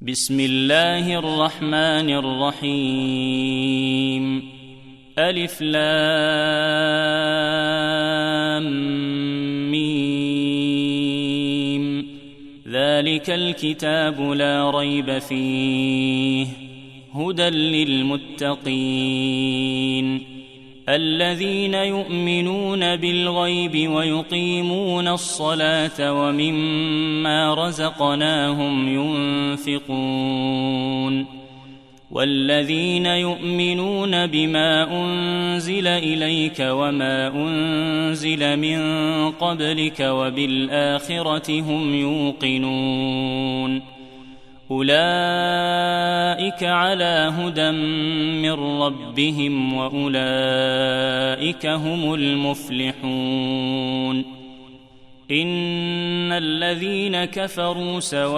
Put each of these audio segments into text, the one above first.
بسم الله الرحمن الرحيم. ألف لام ميم. ذلك الكتاب لا ريب فيه هدى للمتقين الذين يؤمنون بالغيب ويقيمون الصلاة ومما رزقناهم ينفقون والذين يؤمنون بما أنزل إليك وما أنزل من قبلك وبالآخرة هم يوقنون أولئك على هدى من ربهم وأولئك هم المفلحون. إن الذين كفروا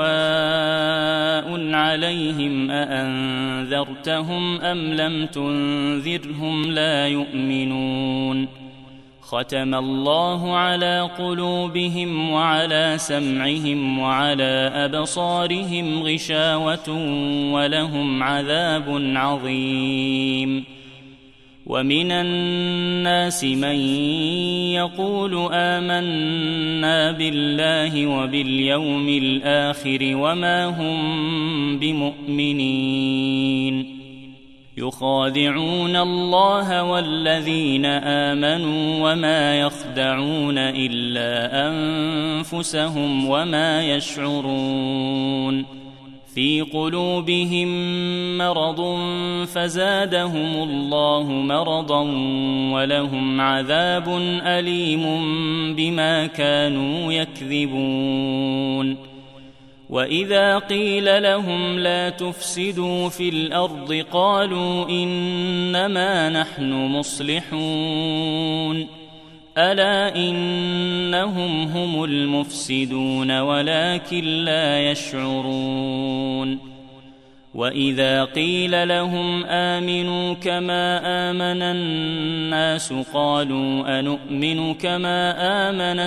سواء عليهم أأنذرتهم أم لم تنذرهم لا يؤمنون. ختم الله على قلوبهم وعلى سمعهم وعلى أبصارهم غشاوة ولهم عذاب عظيم. ومن الناس من يقول آمنا بالله وباليوم الآخر وما هم بمؤمنين يخادعون الله والذين آمنوا وما يخدعون إلا أنفسهم وما يشعرون. في قلوبهم مرض فزادهم الله مرضا ولهم عذاب أليم بما كانوا يكذبون. وإذا قيل لهم لا تفسدوا في الأرض قالوا إنما نحن مصلحون ألا إنهم هم المفسدون ولكن لا يشعرون. وإذا قيل لهم آمنوا كما آمن الناس قالوا أنؤمن كما آمن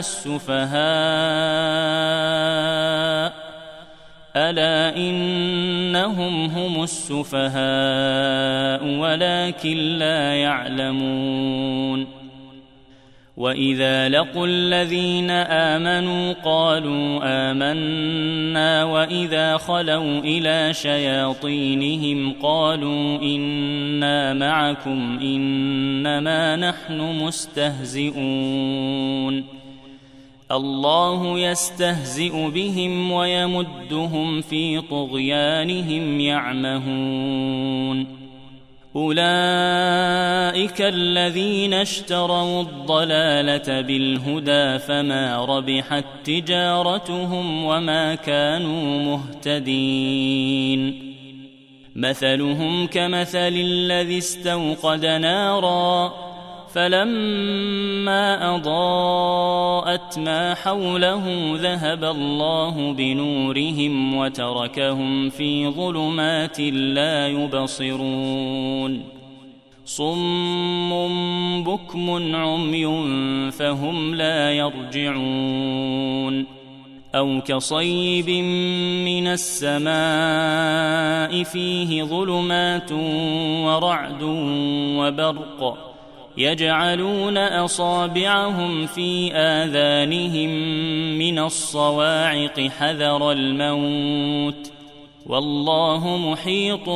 السفهاء ألا إنهم هم السفهاء ولكن لا يعلمون. وإذا لقوا الذين آمنوا قالوا آمنا وإذا خلوا إلى شياطينهم قالوا إنا معكم إنما نحن مستهزئون. الله يستهزئ بهم ويمدهم في طغيانهم يعمهون. أولئك الذين اشتروا الضلالة بالهدى فما ربحت تجارتهم وما كانوا مهتدين. مثلهم كمثل الذي استوقد نارا فلما أضاءت ما حوله ذهب الله بنورهم وتركهم في ظلمات لا يبصرون. صم بكم عمي فهم لا يرجعون. أو كصيب من السماء فيه ظلمات ورعد وبرق يجعلون أصابعهم في آذانهم من الصواعق حذر الموت والله محيط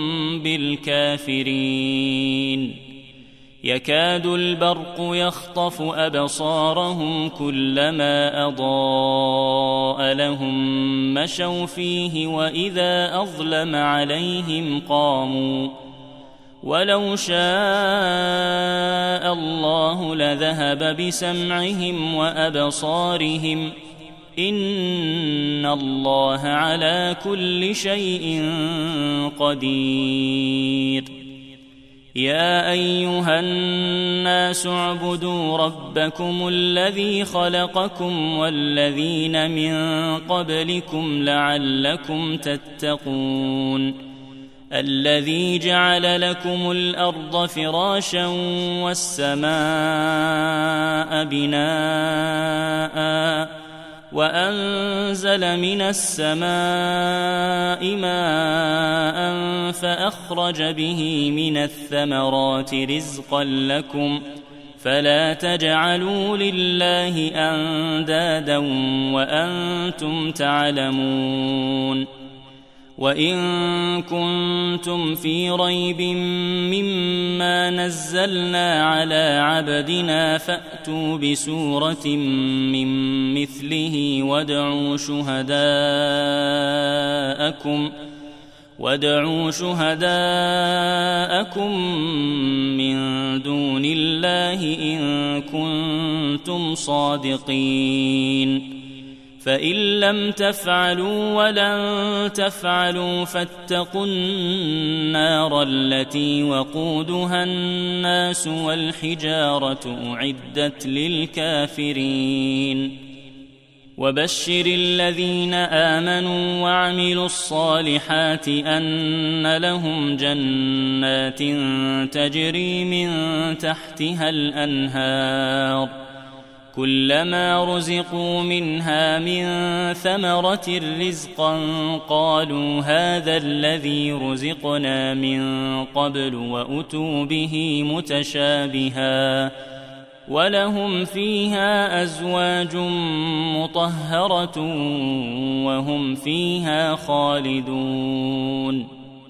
بالكافرين. يكاد البرق يخطف أبصارهم كلما أضاء لهم مشوا فيه وإذا أظلم عليهم قاموا ولو شاء الله لذهب بسمعهم وأبصارهم إن الله على كل شيء قدير. يا أيها الناس اعبدوا ربكم الذي خلقكم والذين من قبلكم لعلكم تتقون. الذي جعل لكم الأرض فراشا والسماء بناء وأنزل من السماء ماء فأخرج به من الثمرات رزقا لكم فلا تجعلوا لله أندادا وأنتم تعلمون وإن كنتم في ريب مما نزلنا على عبدنا فأتوا بسورة من مثله وادعوا شهداءكم من دون الله إن كنتم صادقين فإن لم تفعلوا ولن تفعلوا فاتقوا النار التي وقودها الناس والحجارة أعدت للكافرين وبشر الذين آمنوا وعملوا الصالحات أن لهم جنات تجري من تحتها الأنهار كلما رزقوا منها من ثمرة رزقا قالوا هذا الذي رزقنا من قبل وأتوا به متشابها ولهم فيها أزواج مطهرة وهم فيها خالدون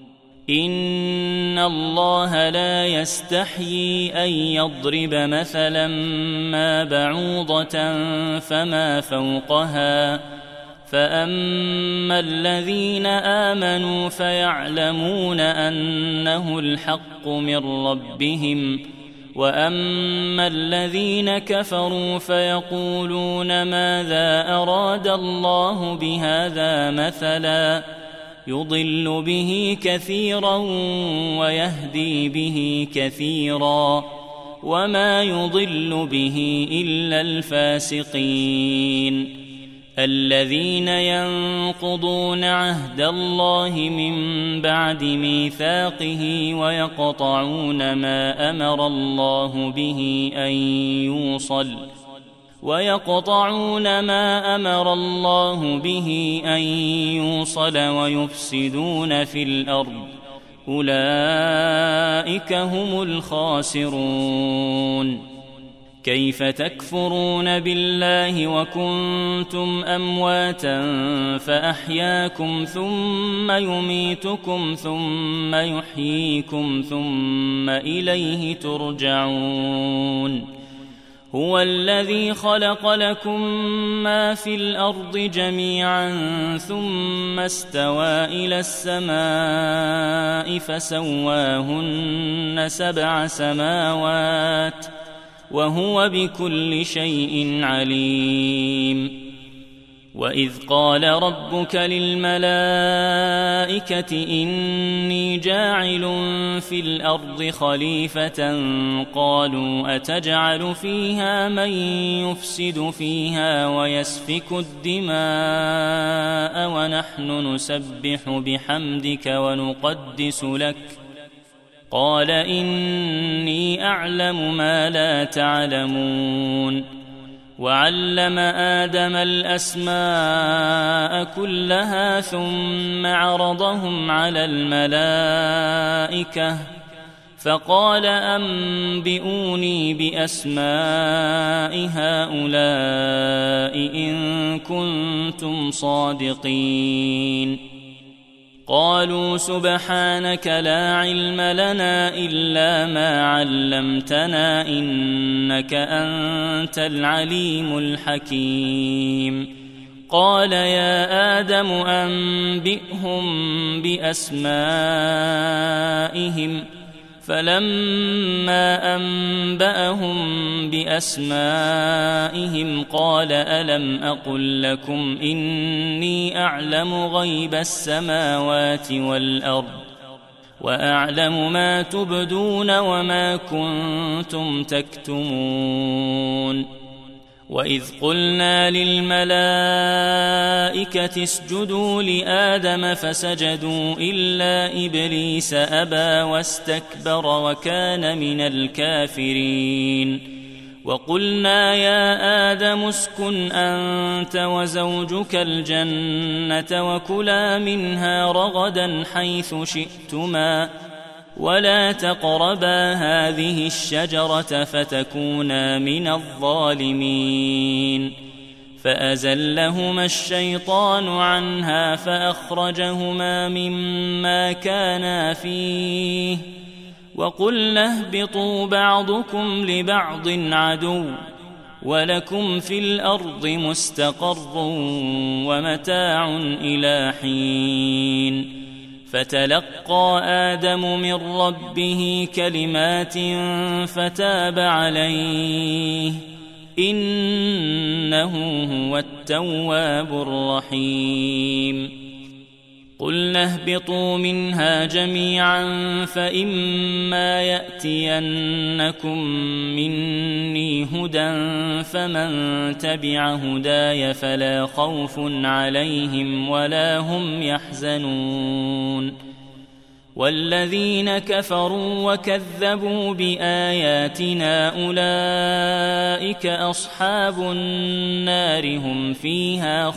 إن الله لا يستحيي أن يضرب مثلا ما بعوضة فما فوقها فأما الذين آمنوا فيعلمون أنه الحق من ربهم وأما الذين كفروا فيقولون ماذا أراد الله بهذا مثلا يضل به كثيرا ويهدي به كثيرا وما يضل به إلا الفاسقين الذين ينقضون عهد الله من بعد ميثاقه ويقطعون ما أمر الله به أن يوصل ويفسدون في الأرض أولئك هم الخاسرون كيف تكفرون بالله وكنتم أمواتا فأحياكم ثم يميتكم ثم يحييكم ثم إليه ترجعون هو الذي خلق لكم ما في الأرض جميعا ثم استوى إلى السماء فسواهن 7 سماوات وهو بكل شيء عليم وإذ قال ربك للملائكة إني جاعل في الأرض خليفة قالوا أتجعل فيها من يفسد فيها ويسفك الدماء ونحن نسبح بحمدك ونقدس لك قال إني أعلم ما لا تعلمون وعلم آدم الأسماء كلها ثم عرضهم على الملائكة فقال أنبئوني بأسماء هؤلاء إن كنتم صادقين قالوا سبحانك لا علم لنا إلا ما علمتنا إنك أنت العليم الحكيم قال يا آدم أنبئهم بأسمائهم فلما أنبأهم بأسمائهم قال ألم أقل لكم إني أعلم غيب السماوات والأرض وأعلم ما تبدون وما كنتم تكتمون وإذ قلنا للملائكة اسجدوا لآدم فسجدوا إلا إبليس أبى واستكبر وكان من الكافرين وقلنا يا آدم اسكن أنت وزوجك الجنة وكلا منها رغدا حيث شئتما ولا تقربا هذه الشجرة فتكونا من الظالمين فأزلهما الشيطان عنها فأخرجهما مما كانا فيه وقلنا اهبطوا بعضكم لبعض عدو ولكم في الأرض مستقر ومتاع إلى حين فتلقى آدم من ربه كلمات فتاب عليه إنه هو التواب الرحيم قلنا اهبطوا منها جميعا فإما يأتينكم مني هدى فمن تبع هداي فلا خوف عليهم ولا هم يحزنون والذين كفروا وكذبوا بآياتنا أولئك أصحاب النار هم فيها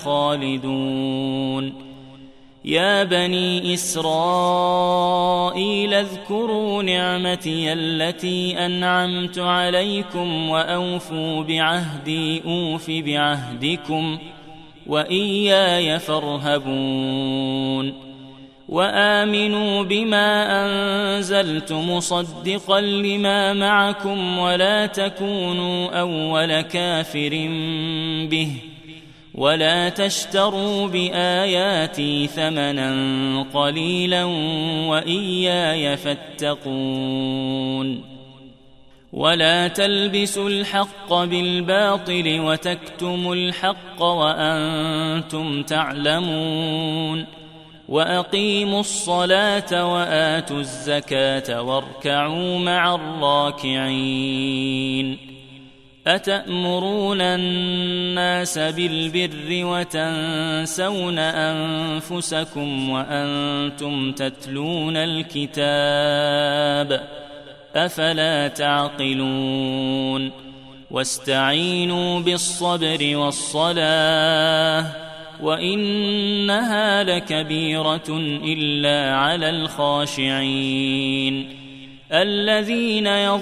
خالدون يا بني إسرائيل اذكروا نعمتي التي أنعمت عليكم وأوفوا بعهدي أوف بعهدكم وإياي فارهبون وآمنوا بما أنزلت مصدقا لما معكم ولا تكونوا أول كافر به ولا تشتروا بآياتي ثمنا قليلا وإياي فاتقون ولا تلبسوا الحق بالباطل وتكتموا الحق وأنتم تعلمون وأقيموا الصلاة وآتوا الزكاة واركعوا مع الراكعين أتأمرون الناس بالبر وتنسون أنفسكم وأنتم تتلون الكتاب أفلا تعقلون واستعينوا بالصبر والصلاة وإنها لكبيرة إلا على الخاشعين الذين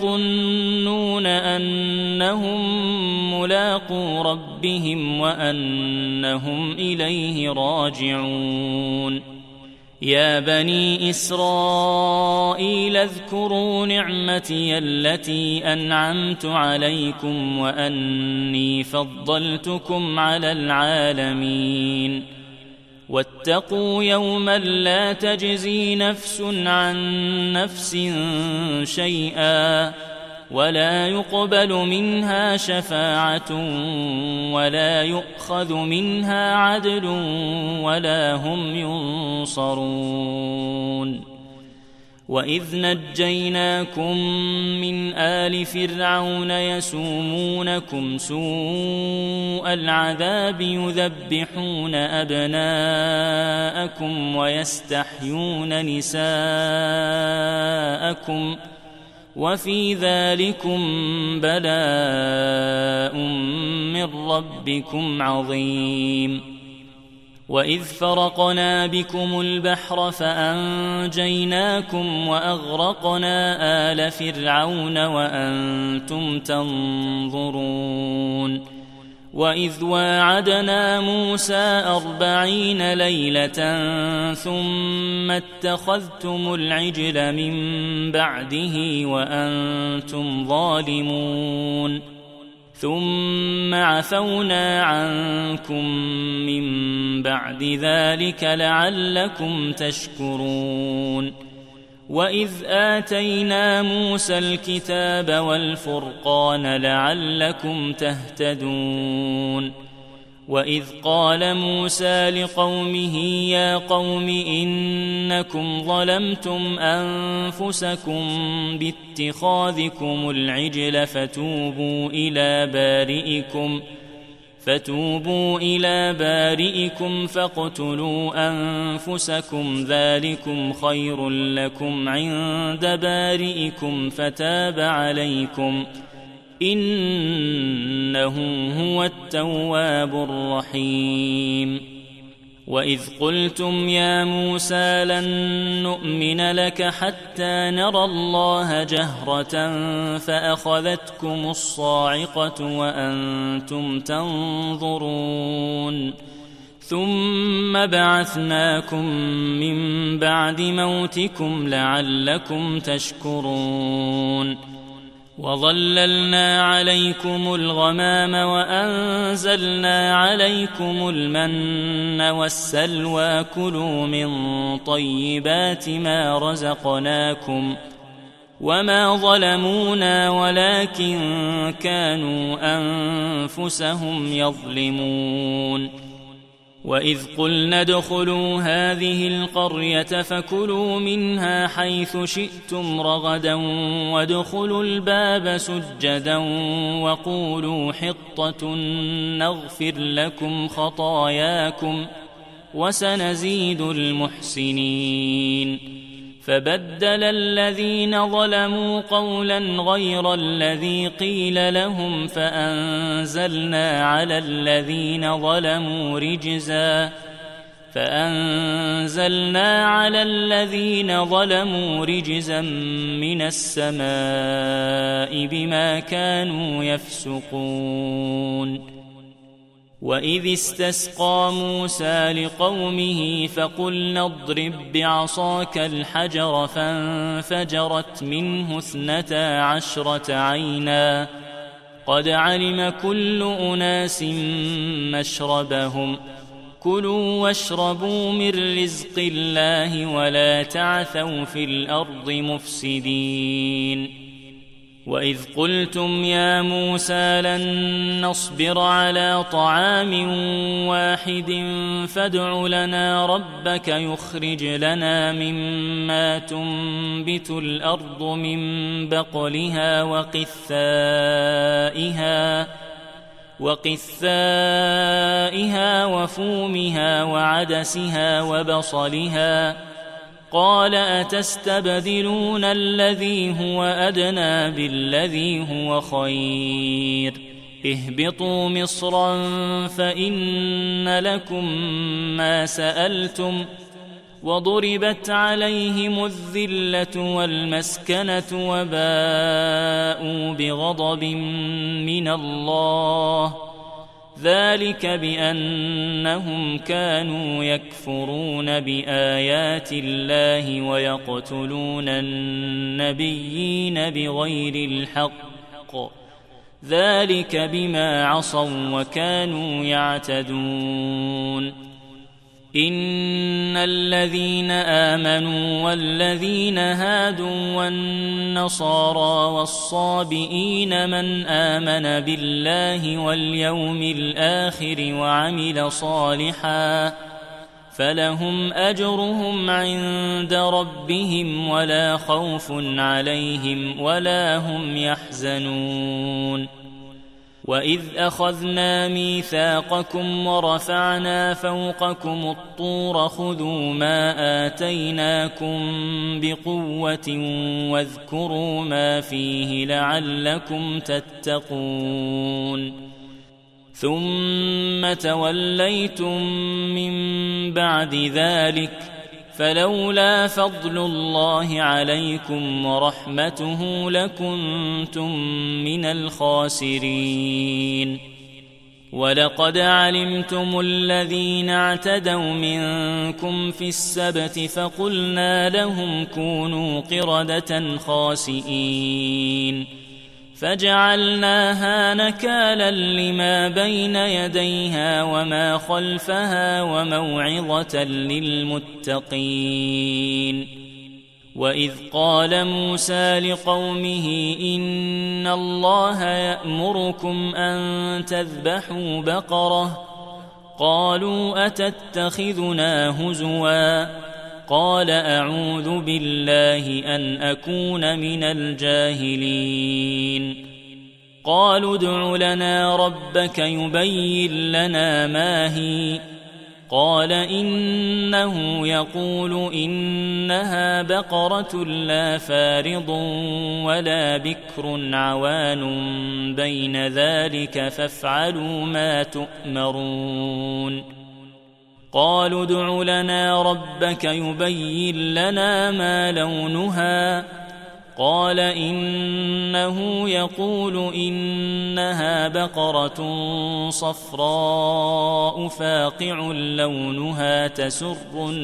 يظنون أنهم ملاقو ربهم وأنهم إليه راجعون يا بني إسرائيل اذكروا نعمتي التي أنعمت عليكم وأني فضلتكم على العالمين واتقوا يوما لا تجزي نفس عن نفس شيئا ولا يقبل منها شفاعة ولا يؤخذ منها عدل ولا هم ينصرون وإذ نجيناكم من آل فرعون يسومونكم سوء العذاب يذبحون أبناءكم ويستحيون نساءكم وفي ذلكم بلاء من ربكم عظيم وإذ فرقنا بكم البحر فأنجيناكم وأغرقنا آل فرعون وأنتم تنظرون وإذ واعدنا موسى 40 ليلة ثم اتخذتم العجل من بعده وأنتم ظالمون ثم عفونا عنكم من بعد ذلك لعلكم تشكرون وإذ آتينا موسى الكتاب والفرقان لعلكم تهتدون وإذ قال موسى لقومه يا قوم إنكم ظلمتم أنفسكم باتخاذكم العجل فتوبوا إلى بارئكم فاقتلوا أنفسكم ذلكم خير لكم عند بارئكم فتاب عليكم إنه هو التواب الرحيم. وإذ قلتم يا موسى لن نؤمن لك حتى نرى الله جهرة فأخذتكم الصاعقة وأنتم تنظرون ثم بعثناكم من بعد موتكم لعلكم تشكرون وظللنا عليكم الغمام وأنزلنا عليكم المن والسلوى كلوا من طيبات ما رزقناكم وما ظلمونا ولكن كانوا أنفسهم يظلمون. وإذ قلنا ادخلوا هذه القرية فكلوا منها حيث شئتم رغدا وادخلوا الباب سجدا وقولوا حطة نغفر لكم خطاياكم وسنزيد المحسنين. فبدل الذين ظلموا قولا غير الذي قيل لهم فأنزلنا على الذين ظلموا رجزا من السماء بما كانوا يفسقون. وإذ استسقى موسى لقومه فقلنا اضرب بعصاك الحجر فانفجرت منه 12 عينا قد علم كل أناس مشربهم كلوا واشربوا من رزق الله ولا تعثوا في الأرض مفسدين. وإذ قلتم يا موسى لن نصبر على طعام واحد فادع لنا ربك يخرج لنا مما تنبت الأرض من بقلها وقثائها وفومها وعدسها وبصلها قال أتستبدلون الذي هو أدنى بالذي هو خير اهبطوا مصرا فإن لكم ما سألتم وضربت عليهم الذلة والمسكنة وباءوا بغضب من الله ذلك بأنهم كانوا يكفرون بآيات الله ويقتلون النبيين بغير الحق ذلك بما عصوا وكانوا يعتدون. إن الذين آمنوا والذين هادوا والنصارى والصابئين من آمن بالله واليوم الآخر وعمل صالحا فلهم أجرهم عند ربهم ولا خوف عليهم ولا هم يحزنون. وإذ أخذنا ميثاقكم ورفعنا فوقكم الطور خذوا ما آتيناكم بقوة واذكروا ما فيه لعلكم تتقون. ثم توليتم من بعد ذلك فلولا فضل الله عليكم ورحمته لكنتم من الخاسرين. ولقد علمتم الذين اعتدوا منكم في السبت فقلنا لهم كونوا قردة خاسئين فجعلناها نكالا لما بين يديها وما خلفها وموعظة للمتقين. وإذ قال موسى لقومه إن الله يأمركم أن تذبحوا بقرة قالوا أتتخذنا هزوا قال أعوذ بالله أن أكون من الجاهلين. قالوا ادع لنا ربك يبين لنا ما هي قال إنه يقول إنها بقرة لا فارض ولا بكر عوان بين ذلك فافعلوا ما تؤمرون قالوا ادع لنا ربك يبين لنا ما لونها قال إنه يقول إنها بقرة صفراء فاقع لونها تسر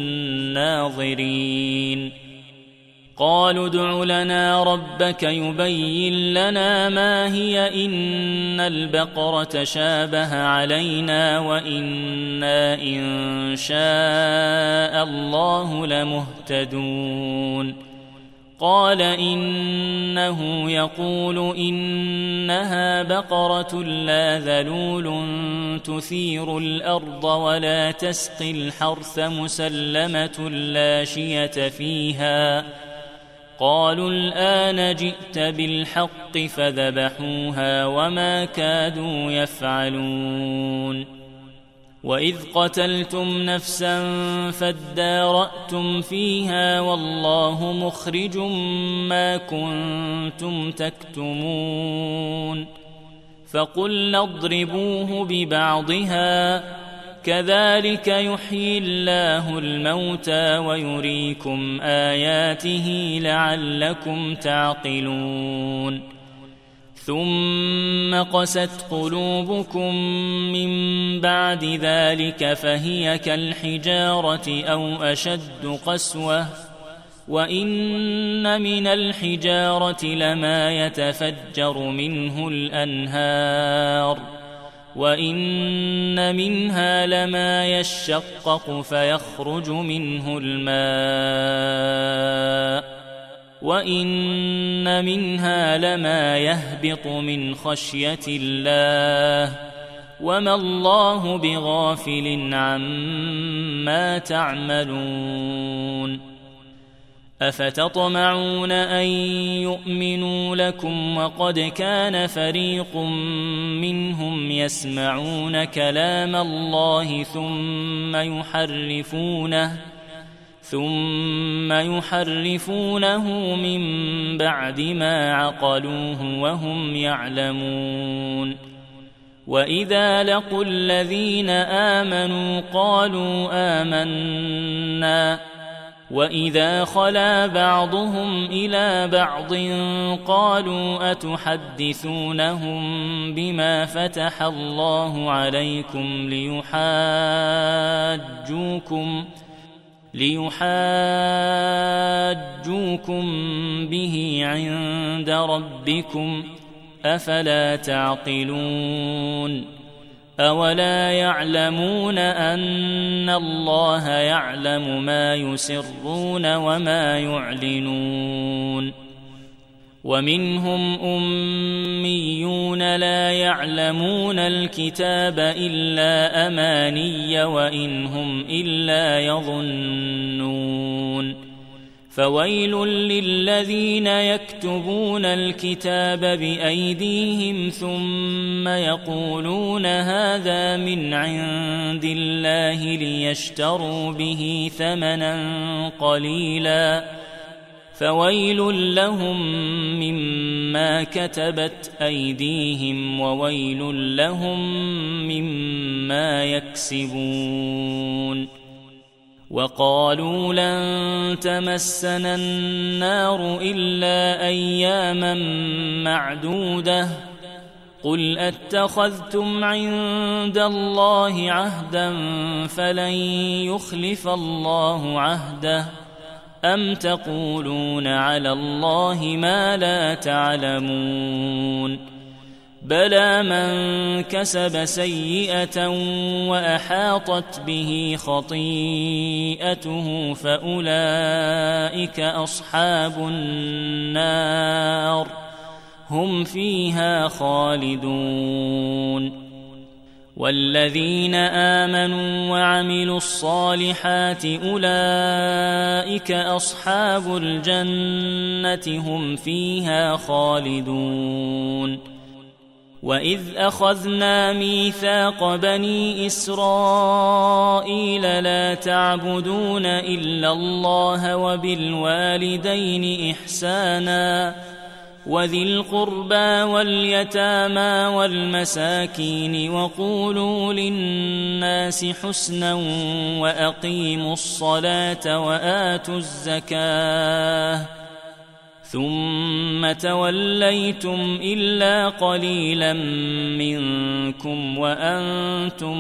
الناظرين قالوا ادع لنا ربك يبين لنا ما هي إن البقرة شابه علينا وإنا إن شاء الله لمهتدون قال إنه يقول إنها بقرة لا ذلول تثير الأرض ولا تسقي الحرث مسلمة لا شية فيها قالوا الآن جئت بالحق فذبحوها وما كادوا يفعلون وإذ قتلتم نفسا فادارأتم فيها والله مخرج ما كنتم تكتمون فقلنا اضربوه ببعضها كذلك يحيي الله الموتى ويريكم آياته لعلكم تعقلون ثم قست قلوبكم من بعد ذلك فهي كالحجارة أو أشد قسوة وإن من الحجارة لما يتفجر منه الأنهار وإن منها لما يشقق فيخرج منه الماء وإن منها لما يهبط من خشية الله وما الله بغافل عما تعملون أفتطمعون أن يؤمنوا لكم وقد كان فريق منهم يسمعون كلام الله ثم يحرفونه من بعد ما عقلوه وهم يعلمون وإذا لقوا الذين آمنوا قالوا آمنا وإذا خلا بعضهم إلى بعض قالوا أتحدثونهم بما فتح الله عليكم ليحاجوكم به عند ربكم أفلا تعقلون أولا يعلمون أن الله يعلم ما يسرون وما يعلنون ومنهم أميون لا يعلمون الكتاب إلا أماني وإن هم إلا يظنون فويل للذين يكتبون الكتاب بأيديهم ثم يقولون هذا من عند الله ليشتروا به ثمنا قليلا فويل لهم مما كتبت أيديهم وويل لهم مما يكسبون وقالوا لن تمسنا النار إلا أياما معدودة قل أتخذتم عند الله عهدا فلن يخلف الله عهده أم تقولون على الله ما لا تعلمون بلى من كسب سيئة وأحاطت به خطيئته فأولئك أصحاب النار هم فيها خالدون والذين آمنوا وعملوا الصالحات أولئك أصحاب الجنة هم فيها خالدون وإذ أخذنا ميثاق بني إسرائيل لا تعبدون إلا الله وبالوالدين إحسانا وذي القربى واليتامى والمساكين وقولوا للناس حسنا وأقيموا الصلاة وآتوا الزكاة ثم توليتم إلا قليلا منكم وأنتم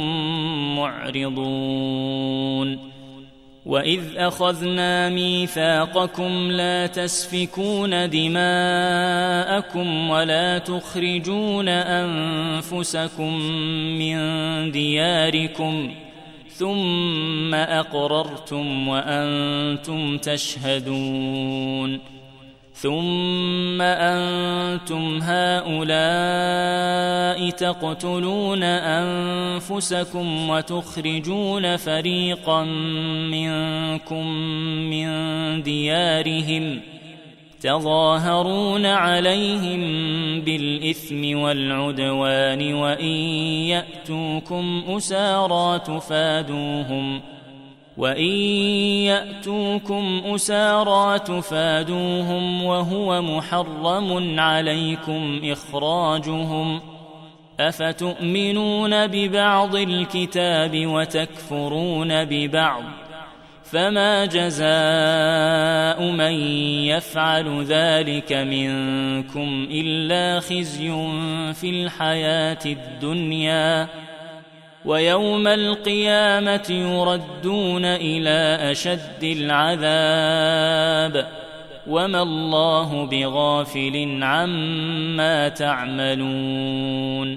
معرضون وإذ أخذنا ميثاقكم لا تسفكون دماءكم ولا تخرجون أنفسكم من دياركم ثم أقررتم وأنتم تشهدون ثم أنتم هؤلاء تقتلون أنفسكم وتخرجون فريقا منكم من ديارهم تظاهرون عليهم بالإثم والعدوان وإن يأتوكم أسارى تفادوهم وهو محرم عليكم إخراجهم أفتؤمنون ببعض الكتاب وتكفرون ببعض فما جزاء من يفعل ذلك منكم إلا خزي في الحياة الدنيا ويوم القيامة يردون إلى أشد العذاب وما الله بغافل عما تعملون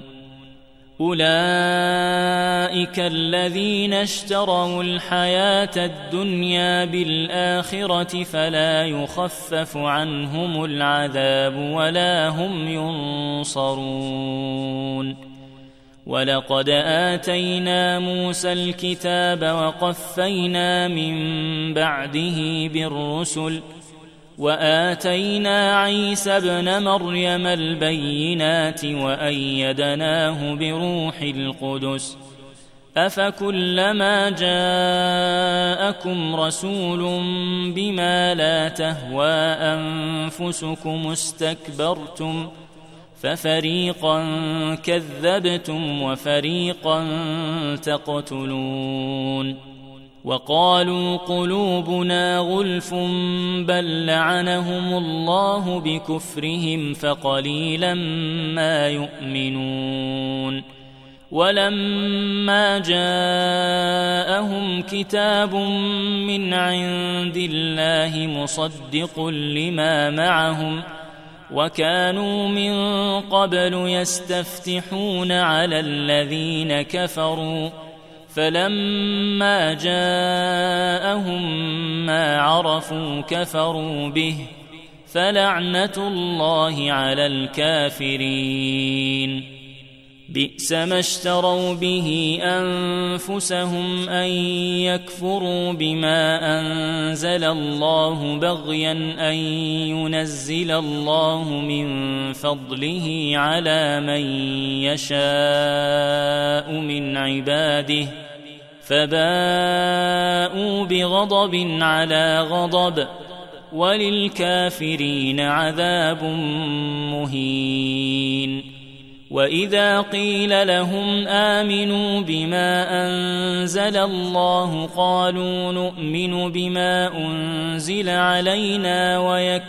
أولئك الذين اشتروا الحياة الدنيا بالآخرة فلا يخفف عنهم العذاب ولا هم ينصرون ولقد آتينا موسى الكتاب وقفينا من بعده بالرسل وآتينا عيسى ابن مريم البينات وأيدناه بروح القدس أفكلما جاءكم رسول بما لا تهوى أنفسكم استكبرتم ففريقا كذبتم وفريقا تقتلون وقالوا قلوبنا غلف بل لعنهم الله بكفرهم فقليلا ما يؤمنون ولما جاءهم كتاب من عند الله مصدق لما معهم وكانوا من قبل يستفتحون على الذين كفروا فلما جاءهم ما عرفوا كفروا به فلعنة الله على الكافرين بئس ما اشتروا به أنفسهم أن يكفروا بما أنزل الله بغيا أن ينزل الله من فضله على من يشاء من عباده فباءوا بغضب على غضب وللكافرين عذاب مهين وإذا قيل لهم آمنوا بما أنزل الله قالوا نؤمن بما أنزل علينا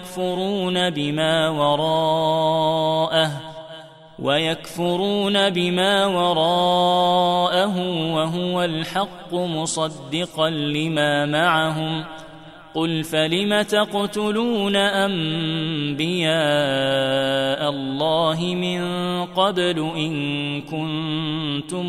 ويكفرون بما وراءه وهو الحق مصدقا لما معهم قل فلم تقتلون أنبياء الله من قبل إن كنتم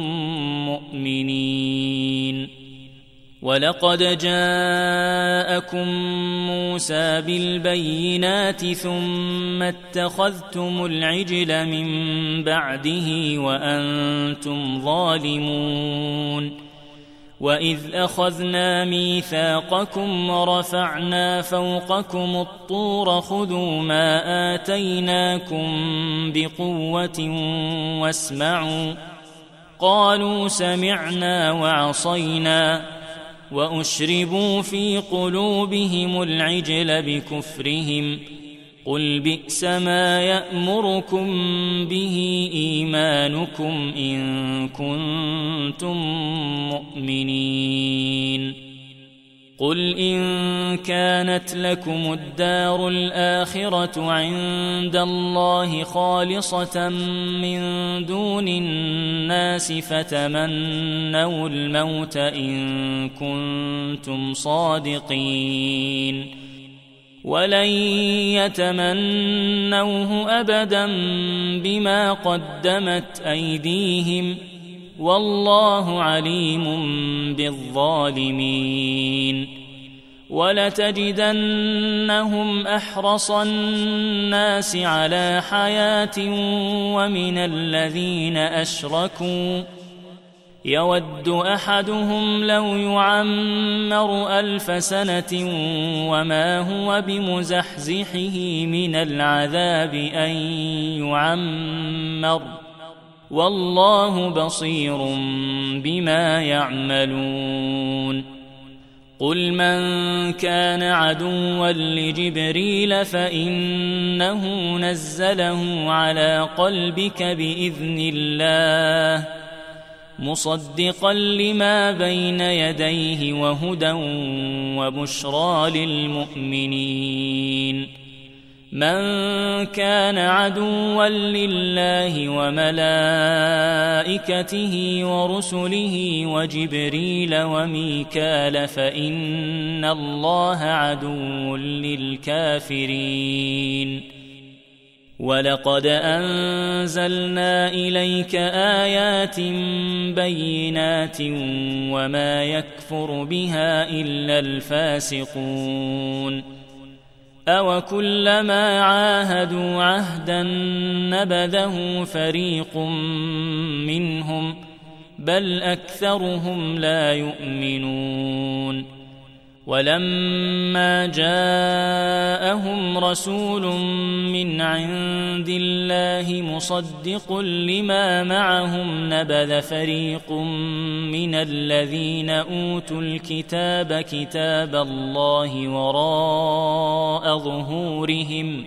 مؤمنين ولقد جاءكم موسى بالبينات ثم اتخذتم العجل من بعده وأنتم ظالمون وإذ أخذنا ميثاقكم ورفعنا فوقكم الطور خذوا ما آتيناكم بقوة واسمعوا قالوا سمعنا وعصينا وأشربوا في قلوبهم العجل بكفرهم قل بئس ما يأمركم به إيمانكم إن كنتم مؤمنين قل إن كانت لكم الدار الآخرة عند الله خالصة من دون الناس فتمنوا الموت إن كنتم صادقين ولن يتمنوه أبدا بما قدمت أيديهم والله عليم بالظالمين ولتجدنهم أحرص الناس على حياة ومن الذين أشركوا يود أحدهم لو يعمر 1000 سنة وما هو بمزحزحه من العذاب أن يعمر والله بصير بما يعملون قل من كان عدوا لجبريل فإنه نزله على قلبك بإذن الله مصدقا لما بين يديه وهدى وبشرى للمؤمنين من كان عدوا لله وملائكته ورسله وجبريل وميكال فإن الله عدو للكافرين ولقد أنزلنا إليك آيات بينات وما يكفر بها إلا الفاسقون أوكلما عاهدوا عهدا نبذه فريق منهم بل أكثرهم لا يؤمنون ولما جاءهم رسول من عند الله مصدق لما معهم نبذ فريق من الذين أوتوا الكتاب كتاب الله وراء ظهورهم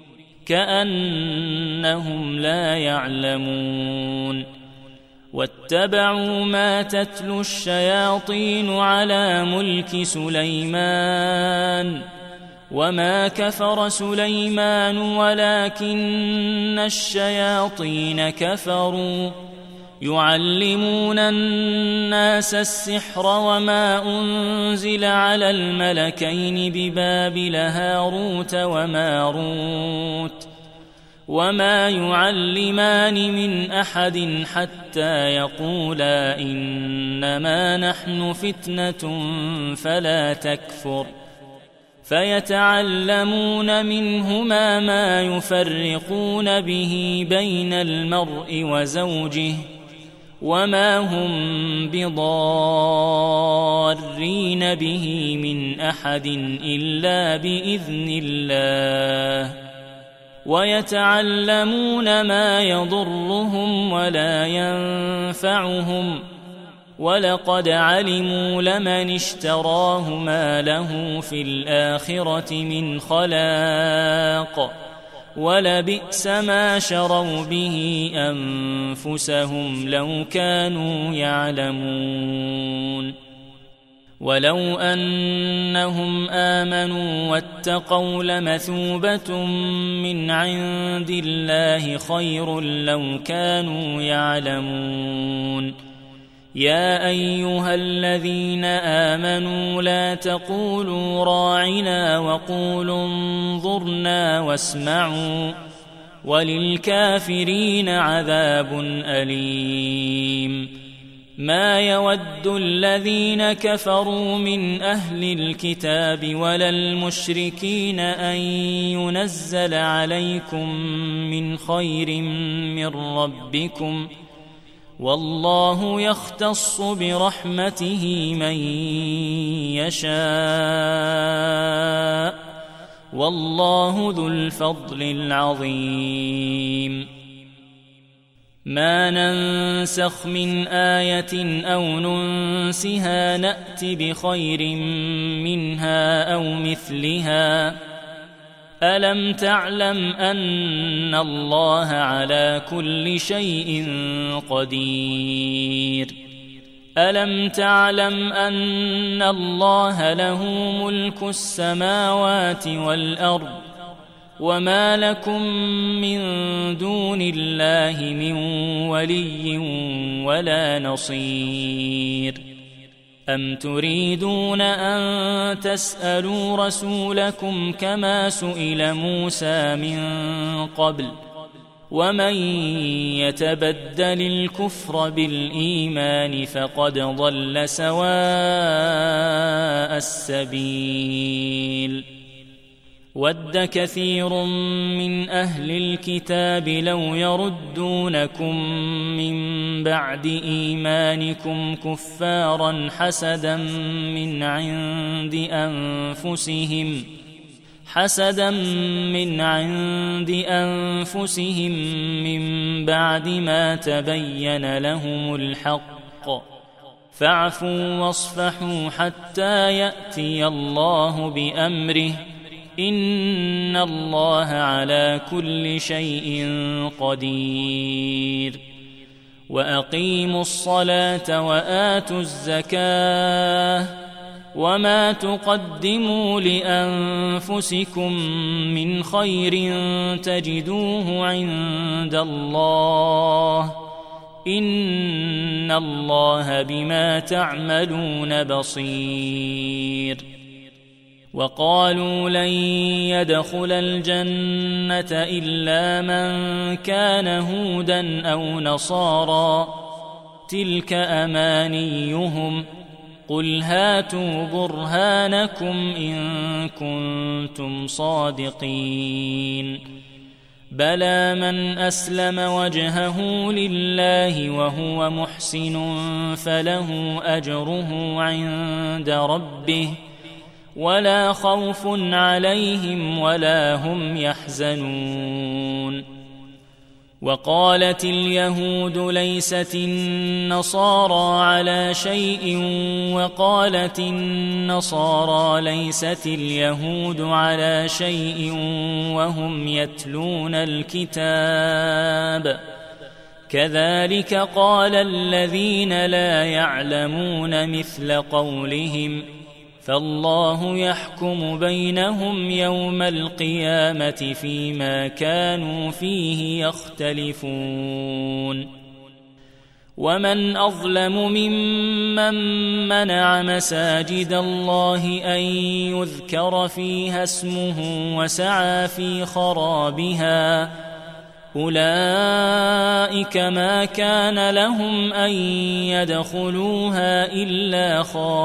كأنهم لا يعلمون واتبعوا ما تتلو الشياطين على ملك سليمان وما كفر سليمان ولكن الشياطين كفروا يعلمون الناس السحر وما أنزل على الملكين ببابل هاروت وماروت وما يعلمان من أحد حتى يقولا إنما نحن فتنة فلا تكفر فيتعلمون منهما ما يفرقون به بين المرء وزوجه وما هم بضارين به من أحد إلا بإذن الله ويتعلمون ما يضرهم ولا ينفعهم ولقد علموا لمن اشتراه ما له في الآخرة من خلاق ولبئس ما شروا به أنفسهم لو كانوا يعلمون ولو أنهم آمنوا واتقوا لمثوبة من عند الله خير لو كانوا يعلمون يا أيها الذين آمنوا لا تقولوا راعنا وقولوا انظرنا واسمعوا وللكافرين عذاب أليم ما يود الذين كفروا من أهل الكتاب ولا المشركين أن ينزل عليكم من خير من ربكم والله يختص برحمته من يشاء والله ذو الفضل العظيم ما ننسخ من آية أو ننسها نأت بخير منها أو مثلها ألم تعلم أن الله على كل شيء قدير ألم تعلم أن الله له ملك السماوات والأرض وما لكم من دون الله من ولي ولا نصير أم تريدون أن تسألوا رسولكم كما سئل موسى من قبل ومن يتبدل الكفر بالإيمان فقد ضل سواء السبيل ود كثير من أهل الكتاب لو يردونكم من بعد إيمانكم كفارا حسدا من عند أنفسهم من بعد ما تبين لهم الحق فاعفوا واصفحوا حتى يأتي الله بأمره إن الله على كل شيء قدير وأقيموا الصلاة وآتوا الزكاة وما تقدموا لأنفسكم من خير تجدوه عند الله إن الله بما تعملون بصير وقالوا لن يدخل الجنة إلا من كان هودا أو نصارى تلك أمانيهم قل هاتوا برهانكم إن كنتم صادقين بلى من أسلم وجهه لله وهو محسن فله أجره عند ربه ولا خوف عليهم ولا هم يحزنون وقالت اليهود ليست النصارى على شيء وقالت النصارى ليست اليهود على شيء وهم يتلون الكتاب كذلك قال الذين لا يعلمون مثل قولهم فالله يحكم بينهم يوم القيامة فيما كانوا فيه يختلفون ومن أظلم ممن منع مساجد الله أن يذكر فيها اسمه وسعى في خرابها أولئك ما كان لهم أن يدخلوها إلا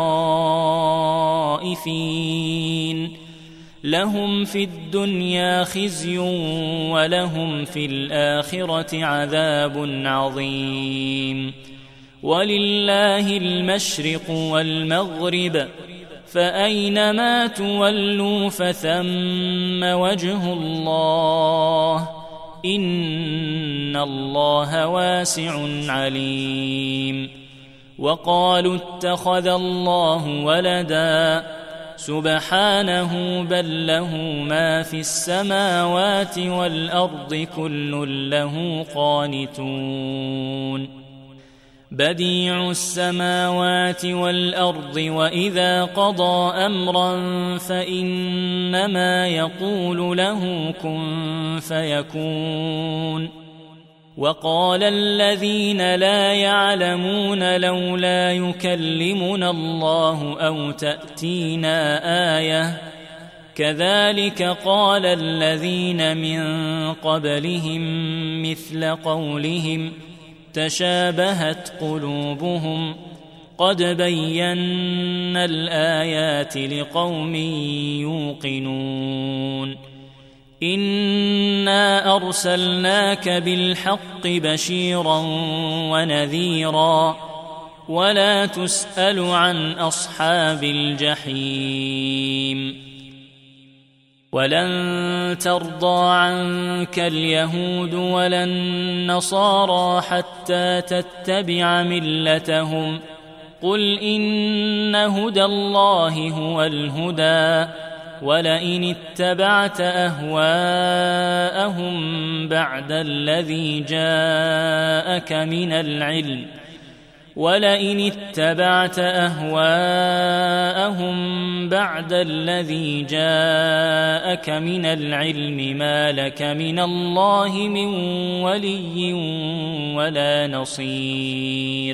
خائفين لهم في الدنيا خزي ولهم في الآخرة عذاب عظيم ولله المشرق والمغرب فأينما تولوا فثم وجه الله إن الله واسع عليم وقالوا اتخذ الله ولدا سبحانه بل له ما في السماوات والأرض كل له قانتون بديع السماوات والأرض وإذا قضى أمرا فإنما يقول له كن فيكون وقال الذين لا يعلمون لولا يكلمنا الله أو تأتينا آية كذلك قال الذين من قبلهم مثل قولهم تشابهت قلوبهم قد بينا الآيات لقوم يوقنون إنا أرسلناك بالحق بشيرا ونذيرا ولا تسأل عن أصحاب الجحيم ولن ترضى عنك اليهود ولا النصارى حتى تتبع ملتهم قل إن هدى الله هو الهدى ولئن اتبعت أهواءهم بعد الذي جاءك من العلم ما لك من الله من ولي ولا نصير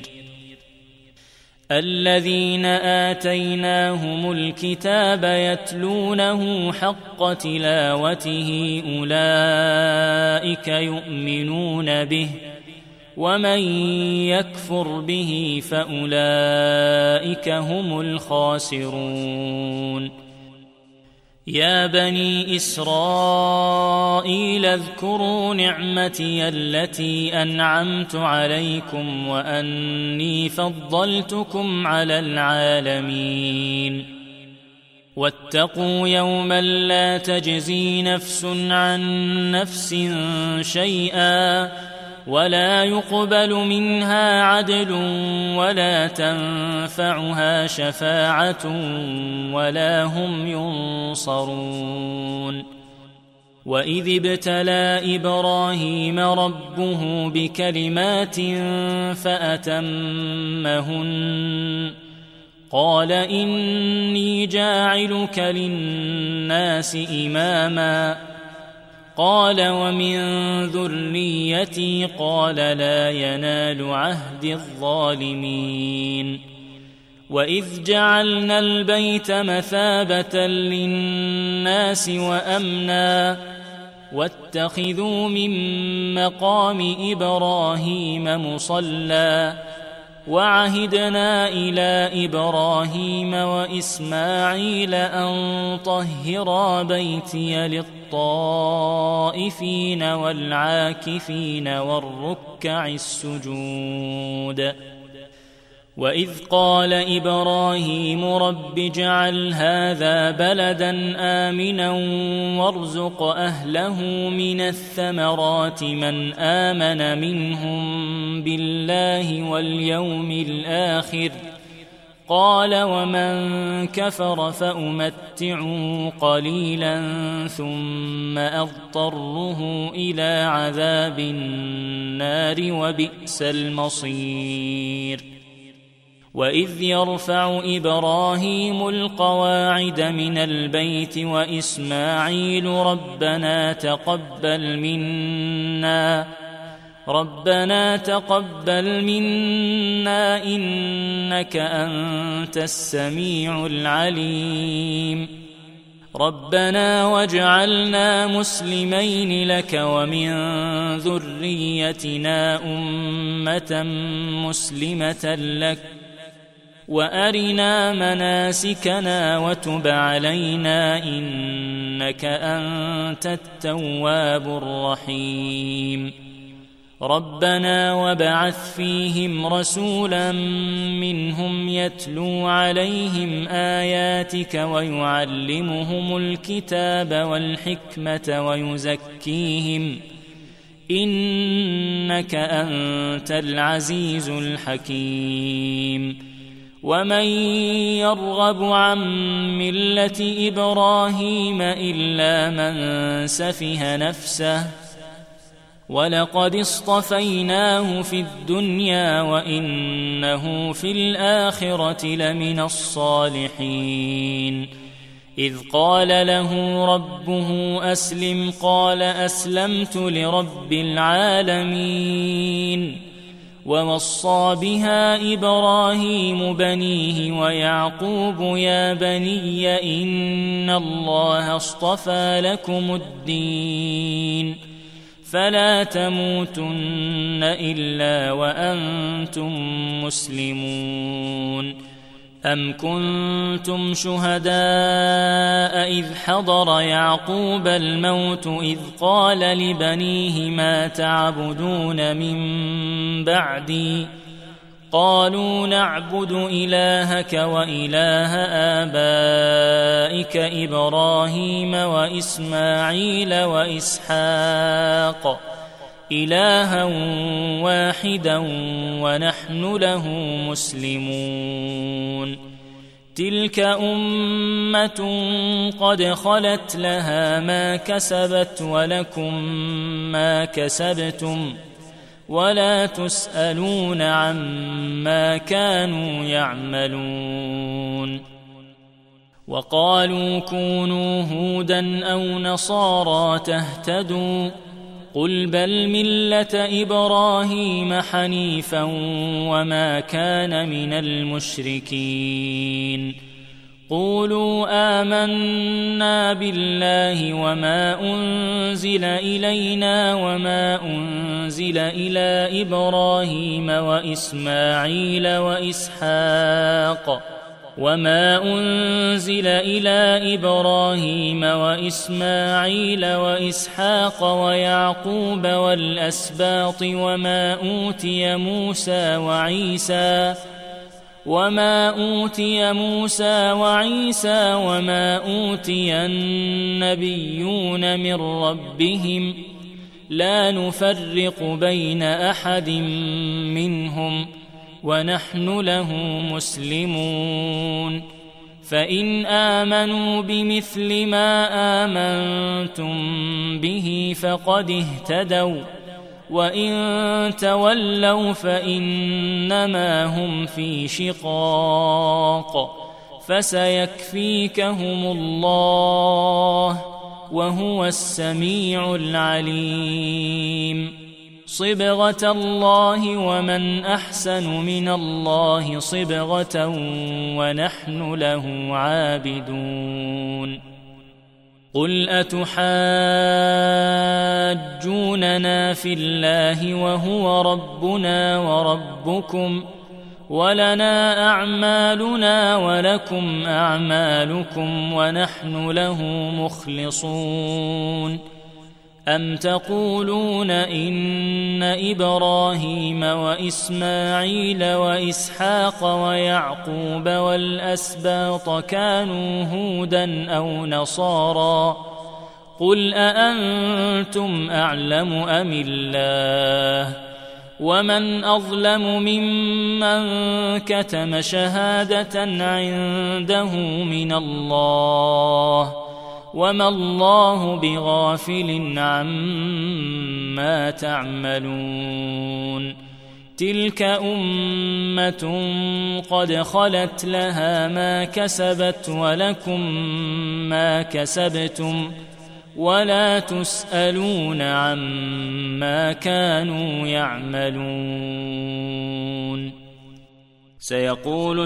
الذين آتيناهم الكتاب يتلونه حق تلاوته أولئك يؤمنون به ومن يكفر به فأولئك هم الخاسرون يا بني إسرائيل اذكروا نعمتي التي أنعمت عليكم وأني فضلتكم على العالمين واتقوا يوما لا تجزي نفس عن نفس شيئا ولا يقبل منها عدل ولا تنفعها شفاعة ولا هم ينصرون وإذ ابتلى إبراهيم ربه بكلمات فأتمهن قال إني جاعلك للناس إماما قال ومن ذريتي قال لا ينال عهد الظالمين وإذ جعلنا البيت مثابة للناس وأمنا واتخذوا من مقام إبراهيم مصلى وعهدنا إلى إبراهيم وإسماعيل أن طهرا بيتي للطائفين والعاكفين والركع السجود وإذ قال إبراهيم رب اجعل هذا بلدا آمنا وارزق أهله من الثمرات من آمن منهم بالله واليوم الآخر قال ومن كفر فأمتعه قليلا ثم أضطره إلى عذاب النار وبئس المصير وإذ يرفع إبراهيم القواعد من البيت وإسماعيل ربنا تقبل منا إنك أنت السميع العليم ربنا واجعلنا مسلمين لك ومن ذريتنا أمة مسلمة لك وأرنا مناسكنا وتب علينا إنك أنت التواب الرحيم ربنا وابعث فيهم رسولا منهم يتلو عليهم آياتك ويعلمهم الكتاب والحكمة ويزكيهم إنك أنت العزيز الحكيم ومن يرغب عن ملة إبراهيم إلا من سفه نفسه ولقد اصطفيناه في الدنيا وإنه في الآخرة لمن الصالحين إذ قال له ربه أسلم قال أسلمت لرب العالمين ووصى بها إبراهيم بنيه ويعقوب يا بني إن الله اصطفى لكم الدين فلا تموتن إلا وأنتم مسلمون أم كنتم شهداء إذ حضر يعقوب الموت إذ قال لبنيه ما تعبدون من بعدي قالوا نعبد إلهك وإله آبائك إبراهيم وإسماعيل وإسحاق إلها واحدا ونحن له مسلمون تلك أمة قد خلت لها ما كسبت ولكم ما كسبتم ولا تسألون عما كانوا يعملون وقالوا كونوا هودا أو نصارى تهتدوا قل بل ملة إبراهيم حنيفا وما كان من المشركين قولوا آمنا بالله وما أنزل إلينا وما أنزل إلى إبراهيم وإسماعيل وإسحاق ويعقوب والأسباط وما أوتي موسى وعيسى وما أوتي النبيون من ربهم لا نفرق بين أحد منهم ونحن له مسلمون فإن آمنوا بمثل ما آمنتم به فقد اهتدوا وإن تولوا فإنما هم في شقاق فسيكفيكهم الله وهو السميع العليم صبغة الله ومن أحسن من الله صبغة ونحن له عابدون قل أتحاجوننا في الله وهو ربنا وربكم ولنا أعمالنا ولكم أعمالكم ونحن له مخلصون أم تقولون إن إبراهيم وإسماعيل وإسحاق ويعقوب والأسباط كانوا هودا أو نصارى قل أأنتم أعلم أم الله ومن أظلم ممن كتم شهادة عنده من الله وما الله بغافل عما تعملون تلك أمة قد خلت لها ما كسبت ولكم ما كسبتم ولا تسألون عما كانوا يعملون سيقول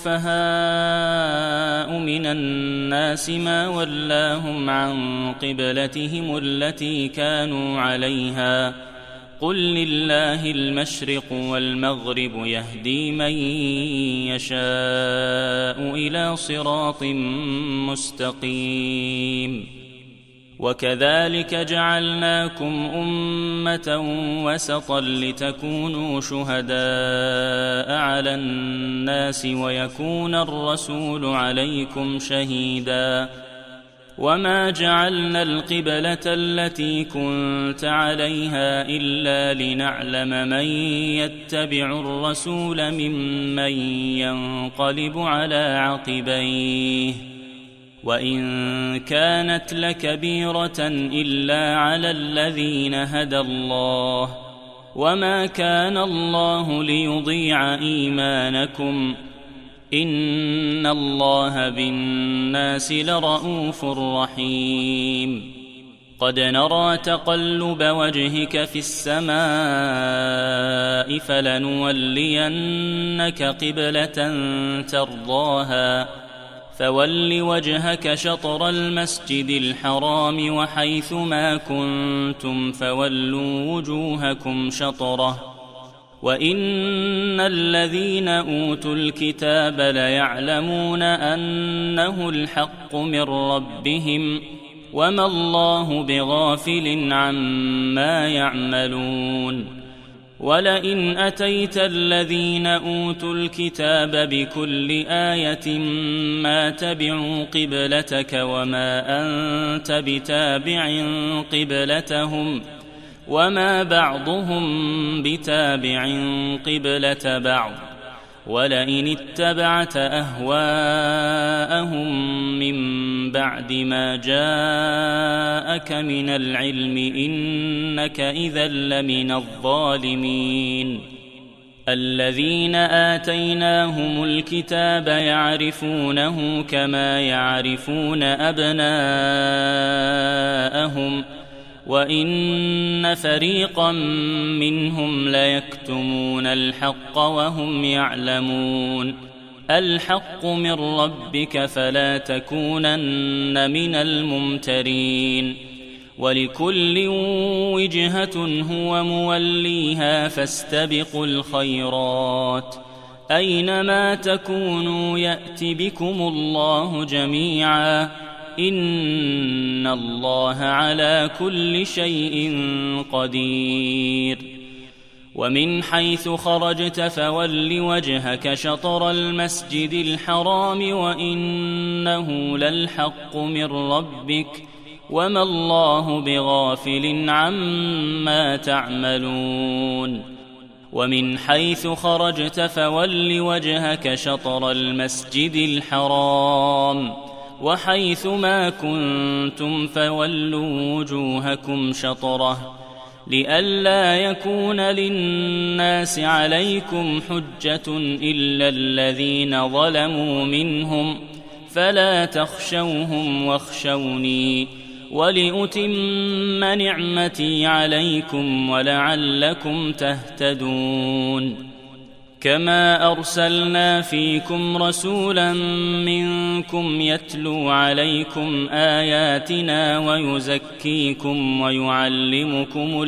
السفهاء من الناس ما ولاهم عن قبلتهم التي كانوا عليها قل لله المشرق والمغرب يهدي من يشاء إلى صراط مستقيم وكذلك جعلناكم أمة وسطا لتكونوا شهداء على الناس ويكون الرسول عليكم شهيدا وما جعلنا القبلة التي كنت عليها إلا لنعلم من يتبع الرسول ممن ينقلب على عقبيه وإن كانت لكبيرة إلا على الذين هدى الله وما كان الله ليضيع إيمانكم إن الله بالناس لرءوف رحيم قد نرى تقلب وجهك في السماء فلنولينك قبلة ترضاها فول وجهك شطر المسجد الحرام وحيث ما كنتم فولوا وجوهكم شطره وإن الذين أوتوا الكتاب ليعلمون أنه الحق من ربهم وما الله بغافل عما يعملون ولئن أتيت الذين أوتوا الكتاب بكل آية ما تبعوا قبلتك وما أنت بتابع قبلتهم وما بعضهم بتابع قبلة بعض ولئن اتبعت أهواءهم من بعد ما جاءك من العلم إنك إذا لمن الظالمين الذين آتيناهم الكتاب يعرفونه كما يعرفون أبناءهم وإن فريقا منهم ليكتمون الحق وهم يعلمون الحق من ربك فلا تكونن من الممترين ولكل وجهة هو موليها فاستبقوا الخيرات أينما تكونوا يأت بكم الله جميعا إن الله على كل شيء قدير ومن حيث خرجت فول وجهك شطر المسجد الحرام وإنه للحق من ربك وما الله بغافل عما تعملون ومن حيث خرجت فول وجهك شطر المسجد الحرام وحيث ما كنتم فولوا وجوهكم شطره لئلا يكون للناس عليكم حجة إلا الذين ظلموا منهم فلا تخشوهم واخشوني ولأتم نعمتي عليكم ولعلكم تهتدون كما أرسلنا فيكم رسولا منكم يتلو عليكم آياتنا ويزكيكم ويعلمكم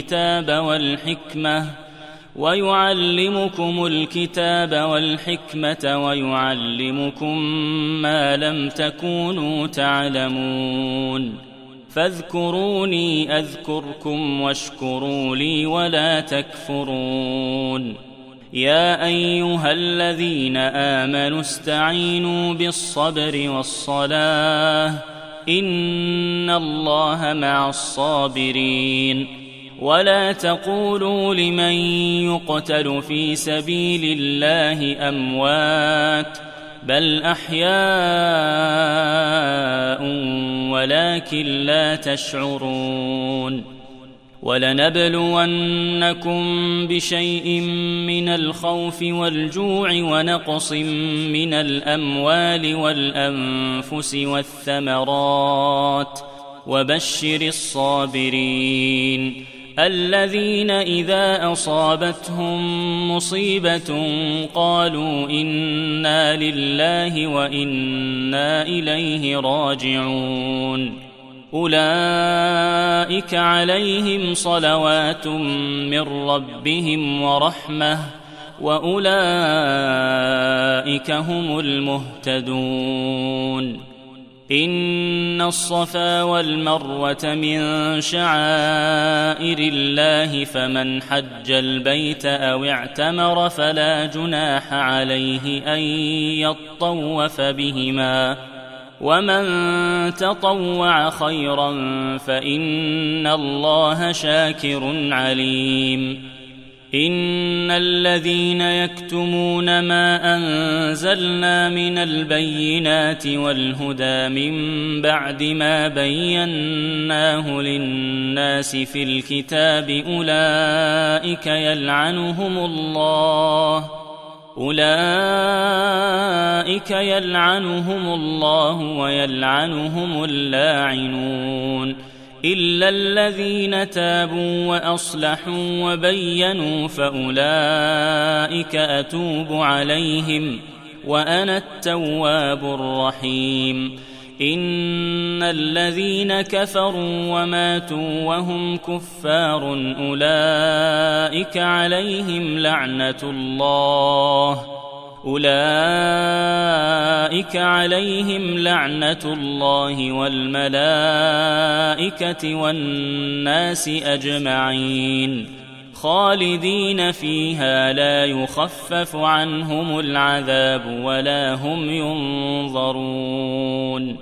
الكتاب والحكمة ويعلمكم ما لم تكونوا تعلمون فاذكروني أذكركم واشكروا لي ولا تكفرون يا أيها الذين آمنوا استعينوا بالصبر والصلاة إن الله مع الصابرين ولا تقولوا لمن يقتل في سبيل الله أموات بل أحياء ولكن لا تشعرون ولنبلونكم بشيء من الخوف والجوع ونقص من الأموال والأنفس والثمرات وبشر الصابرين الذين إذا أصابتهم مصيبة قالوا إنا لله وإنا إليه راجعون أولئك عليهم صلوات من ربهم ورحمة وأولئك هم المهتدون إن الصفا والمروة من شعائر الله فمن حج البيت أو اعتمر فلا جناح عليه أن يطوف بهما ومن تطوع خيرا فإن الله شاكر عليم إن الذين يكتمون ما أنزلنا من البينات والهدى من بعد ما بيناه للناس في الكتاب أولئك يلعنهم الله ويلعنهم اللاعنون إلا الذين تابوا وأصلحوا وبينوا فأولئك أتوب عليهم وأنا التواب الرحيم إن الذين كفروا وماتوا وهم كفار أولئك عليهم لعنة الله والملائكة والناس أجمعين خالدين فيها لا يخفف عنهم العذاب ولا هم ينظرون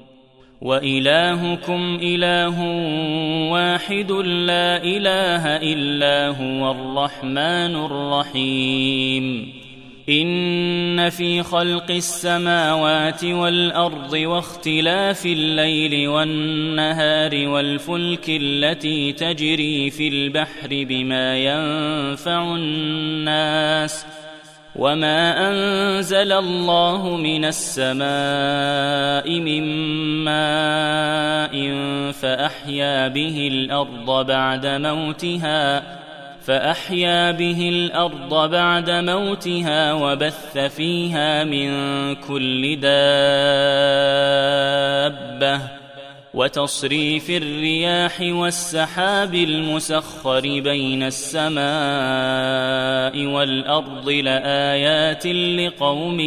وإلهكم إله واحد لا إله إلا هو الرحمن الرحيم إن في خلق السماوات والأرض واختلاف الليل والنهار والفلك التي تجري في البحر بما ينفع الناس وما أنزل الله من السماء من ماء فأحيا به الأرض بعد موتها وبث فيها من كل دابة وتصريف الرياح والسحاب المسخر بين السماء والأرض لآيات لقوم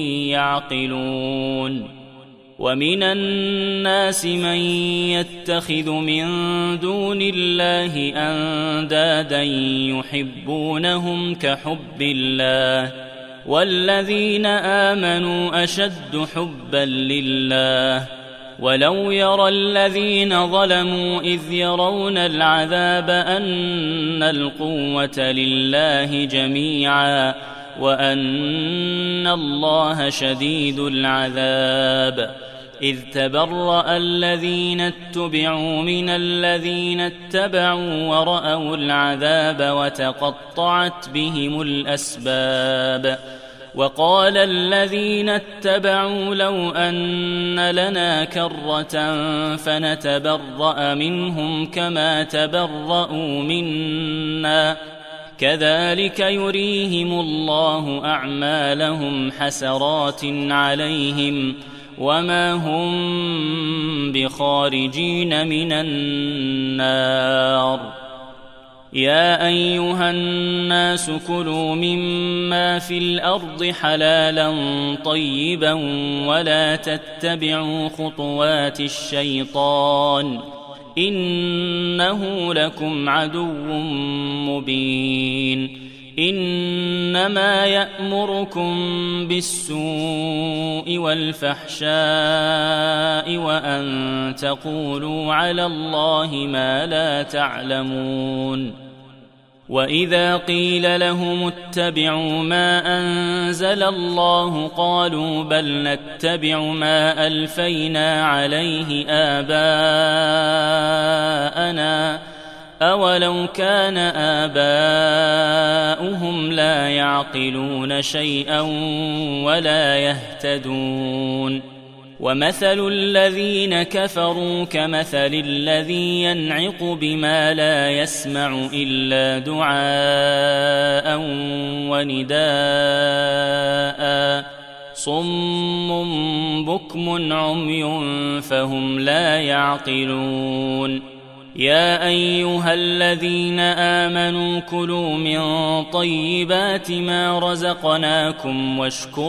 يعقلون ومن الناس من يتخذ من دون الله أندادا يحبونهم كحب الله والذين آمنوا أشد حبا لله ولو يرى الذين ظلموا إذ يرون العذاب أن القوة لله جميعا وأن الله شديد العذاب إذ تبرأ الذين اتبعوا من الذين اتبعوا ورأوا العذاب وتقطعت بهم الأسباب وقال الذين اتبعوا لو أن لنا كرة فنتبرأ منهم كما تبرأوا منا كذلك يريهم الله أعمالهم حسرات عليهم وما هم بخارجين من النار يا أيها الناس كلوا مما في الأرض حلالا طيبا ولا تتبعوا خطوات الشيطان إنه لكم عدو مبين إنما يأمركم بالسوء والفحشاء وأن تقولوا على الله ما لا تعلمون وإذا قيل لهم اتبعوا ما أنزل الله قالوا بل نتبع ما ألفينا عليه آباءنا أولو كان آباؤهم لا يعقلون شيئا ولا يهتدون ومثل الذين كفروا كمثل الذي ينعق بما لا يسمع إلا دعاء ونداء صم بكم عمي فهم لا يعقلون يا أيها الذين آمنوا كلوا من طيبات ما رزقناكم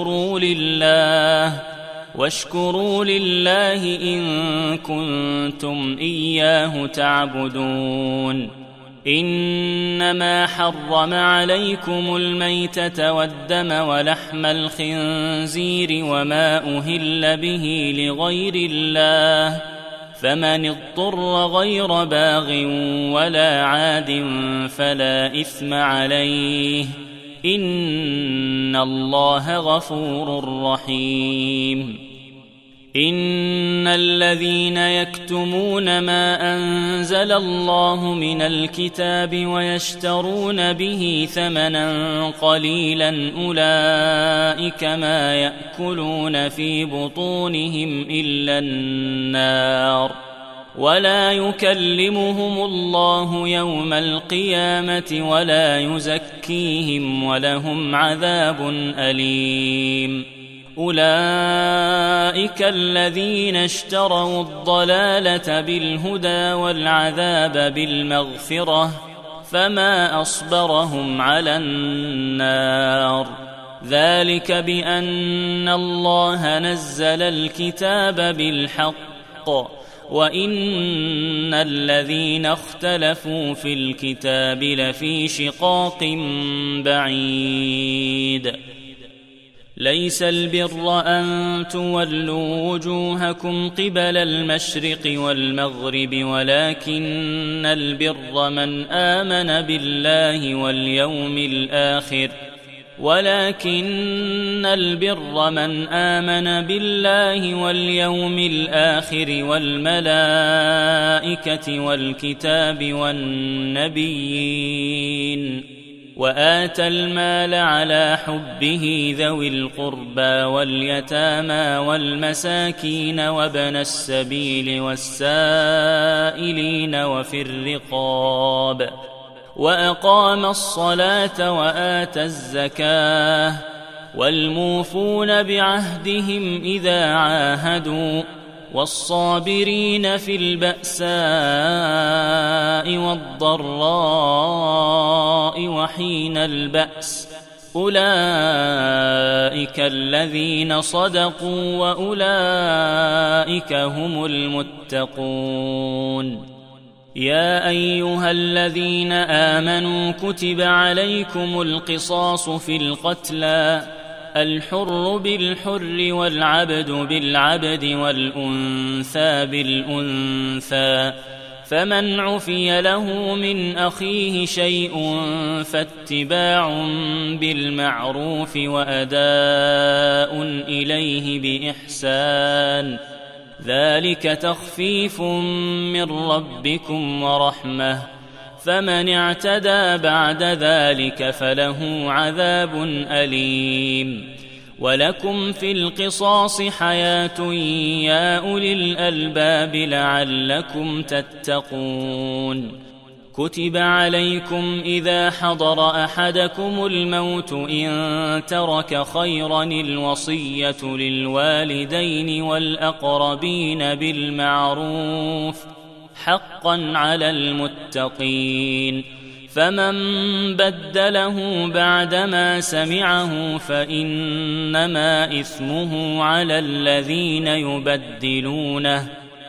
واشكروا لله إن كنتم إياه تعبدون إنما حرم عليكم الميتة والدم ولحم الخنزير وما أهل به لغير الله فمن اضطر غير باغ ولا عاد فلا إثم عليه إن الله غفور رحيم إن الذين يكتمون ما أنزل الله من الكتاب ويشترون به ثمنا قليلا أولئك ما يأكلون في بطونهم إلا النار ولا يكلمهم الله يوم القيامة ولا يزكيهم ولهم عذاب أليم أولئك الذين اشتروا الضلالة بالهدى والعذاب بالمغفرة فما أصبرهم على النار ذلك بأن الله نزل الكتاب بالحق وإن الذين اختلفوا في الكتاب لفي شقاق بعيد ليس البر أن تولوا وجوهكم قبل المشرق والمغرب ولكن البر من آمن بالله واليوم الآخر والملائكة والكتاب والنبيين وآتى المال على حبه ذوي القربى واليتامى والمساكين وابن السبيل والسائلين وفي الرقاب وأقام الصلاة وآتى الزكاة والموفون بعهدهم إذا عاهدوا والصابرين في البأساء والضراء وحين البأس أولئك الذين صدقوا وأولئك هم المتقون يا أيها الذين آمنوا كتب عليكم القصاص في القتلى الحر بالحر والعبد بالعبد والأنثى بالأنثى فمن عفي له من أخيه شيء فاتباع بالمعروف وأداء إليه بإحسان ذلك تخفيف من ربكم ورحمة فمن اعتدى بعد ذلك فله عذاب أليم ولكم في القصاص حياة يا أولي الألباب لعلكم تتقون كتب عليكم إذا حضر أحدكم الموت إن ترك خيرا الوصية للوالدين والأقربين بالمعروف حقا على المتقين فمن بدله بعدما سمعه فإنما إثمه على الذين يبدلونه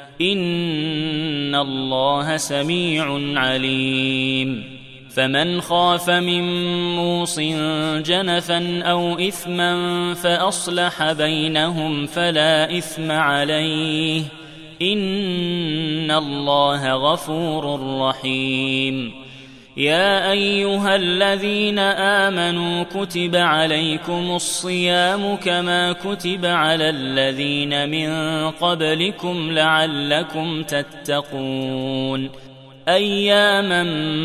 إن الله سميع عليم فمن خاف من موص جنفا أو إثما فأصلح بينهم فلا إثم عليه إن الله غفور رحيم يا أيها الذين آمنوا كتب عليكم الصيام كما كتب على الذين من قبلكم لعلكم تتقون أياما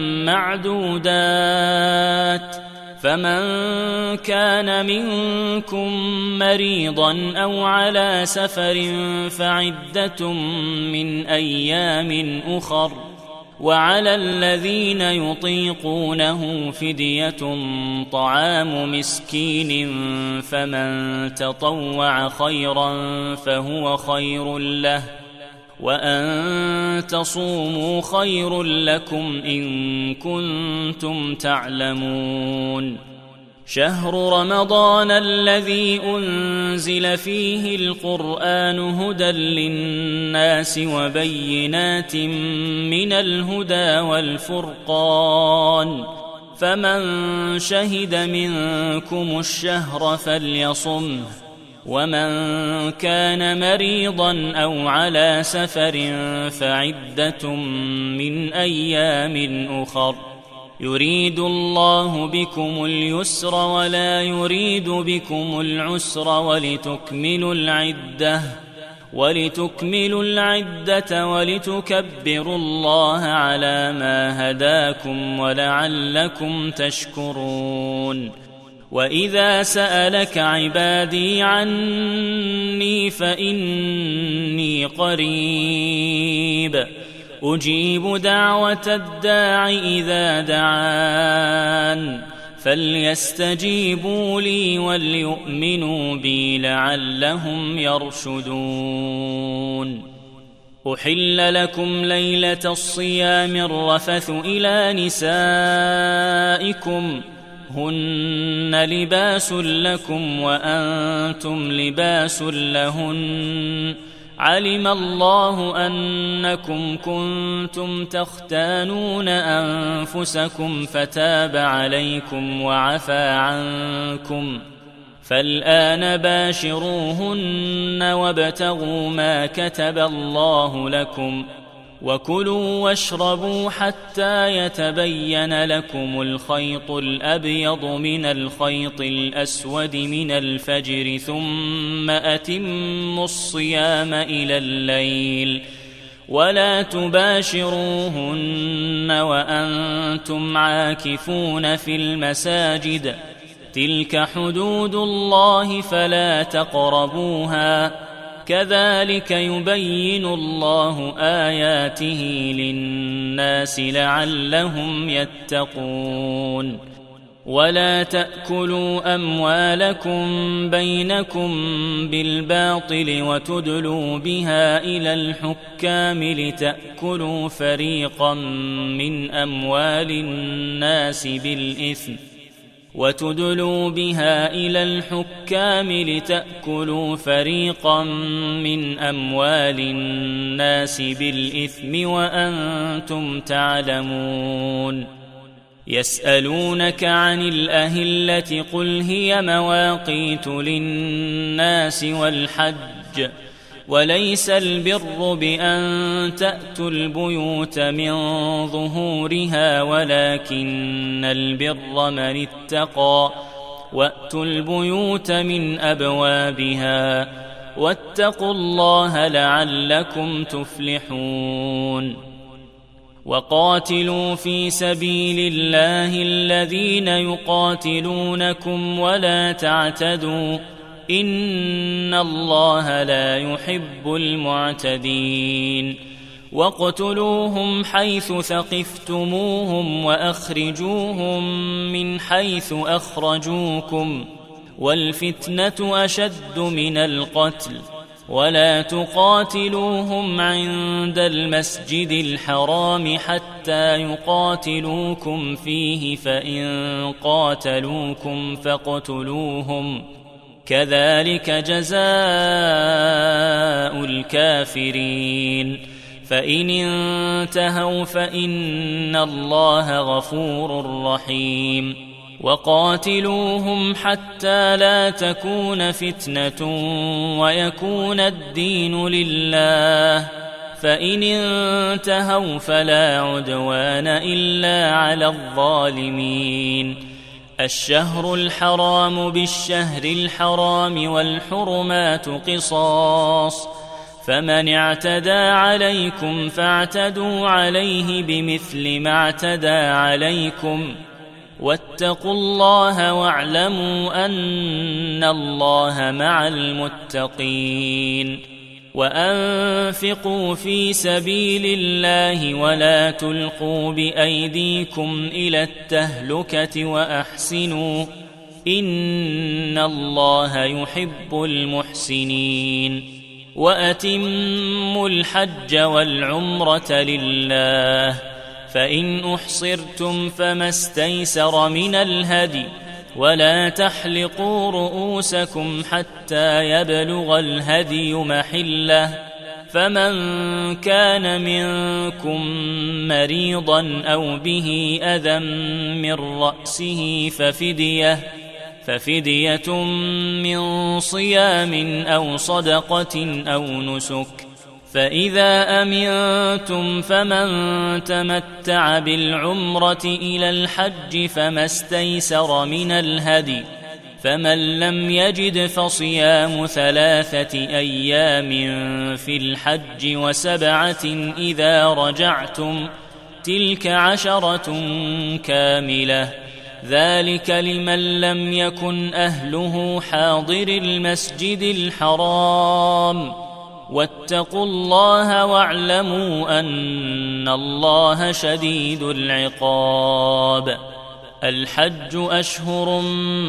معدودات فمن كان منكم مريضا أو على سفر فعدة من أيام أخر وعلى الذين يطيقونه فدية طعام مسكين فمن تطوع خيرا فهو خير له وأن تصوموا خير لكم إن كنتم تعلمون شهر رمضان الذي أنزل فيه القرآن هدى للناس وبينات من الهدى والفرقان فمن شهد منكم الشهر فليصمه ومن كان مريضا أو على سفر فعدة من أيام أخر يريد الله بكم اليسر ولا يريد بكم العسر ولتكملوا العدة ولتكبروا الله على ما هداكم ولعلكم تشكرون وإذا سألك عبادي عني فإني قريب أجيب دعوة الداع إذا دعان فليستجيبوا لي وليؤمنوا بي لعلهم يرشدون. أحل لكم ليلة الصيام الرفث إلى نسائكم هن لباس لكم وأنتم لباس لهن علم الله أنكم كنتم تختانون أنفسكم فتاب عليكم وعفى عنكم فالآن باشروهن وابتغوا ما كتب الله لكم وكلوا واشربوا حتى يتبين لكم الخيط الأبيض من الخيط الأسود من الفجر ثم أتموا الصيام إلى الليل ولا تباشروهن وأنتم عاكفون في المساجد تلك حدود الله فلا تقربوها كذلك يبين الله آياته للناس لعلهم يتقون. ولا تأكلوا أموالكم بينكم بالباطل وتدلوا بها إلى الحكام لتأكلوا فريقا من أموال الناس بالإثم وأنتم تعلمون. يسألونك عن الأهلة قل هي مواقيت للناس والحج وليس البر بأن تأتوا البيوت من ظهورها ولكن البر من اتقى وأتوا البيوت من أبوابها واتقوا الله لعلكم تفلحون. وقاتلوا في سبيل الله الذين يقاتلونكم ولا تعتدوا إن الله لا يحب المعتدين. واقتلوهم حيث ثقفتموهم وأخرجوهم من حيث أخرجوكم والفتنة أشد من القتل ولا تقاتلوهم عند المسجد الحرام حتى يقاتلوكم فيه فإن قاتلوكم فاقتلوهم كذلك جزاء الكافرين فإن انتهوا فإن الله غفور رحيم. وقاتلوهم حتى لا تكون فتنة ويكون الدين لله فإن انتهوا فلا عدوان إلا على الظالمين. الشهر الحرام بالشهر الحرام والحرمات قصاص فمن اعتدى عليكم فاعتدوا عليه بمثل ما اعتدى عليكم واتقوا الله واعلموا أن الله مع المتقين. وأنفقوا في سبيل الله ولا تلقوا بأيديكم إلى التهلكة وأحسنوا إن الله يحب المحسنين. وأتموا الحج والعمرة لله فإن أحصرتم فما استيسر من الهدي ولا تحلقوا رؤوسكم حتى يبلغ الهدي محله فمن كان منكم مريضا أو به أذى من رأسه ففدية من صيام أو صدقة أو نسك فإذا أمنتم فمن تمتع بالعمرة إلى الحج فما استيسر من الهدي فمن لم يجد فصيام 3 أيام في الحج و7 إذا رجعتم تلك 10 كاملة ذلك لمن لم يكن أهله حاضر المسجد الحرام واتقوا الله واعلموا أن الله شديد العقاب. الحج أشهر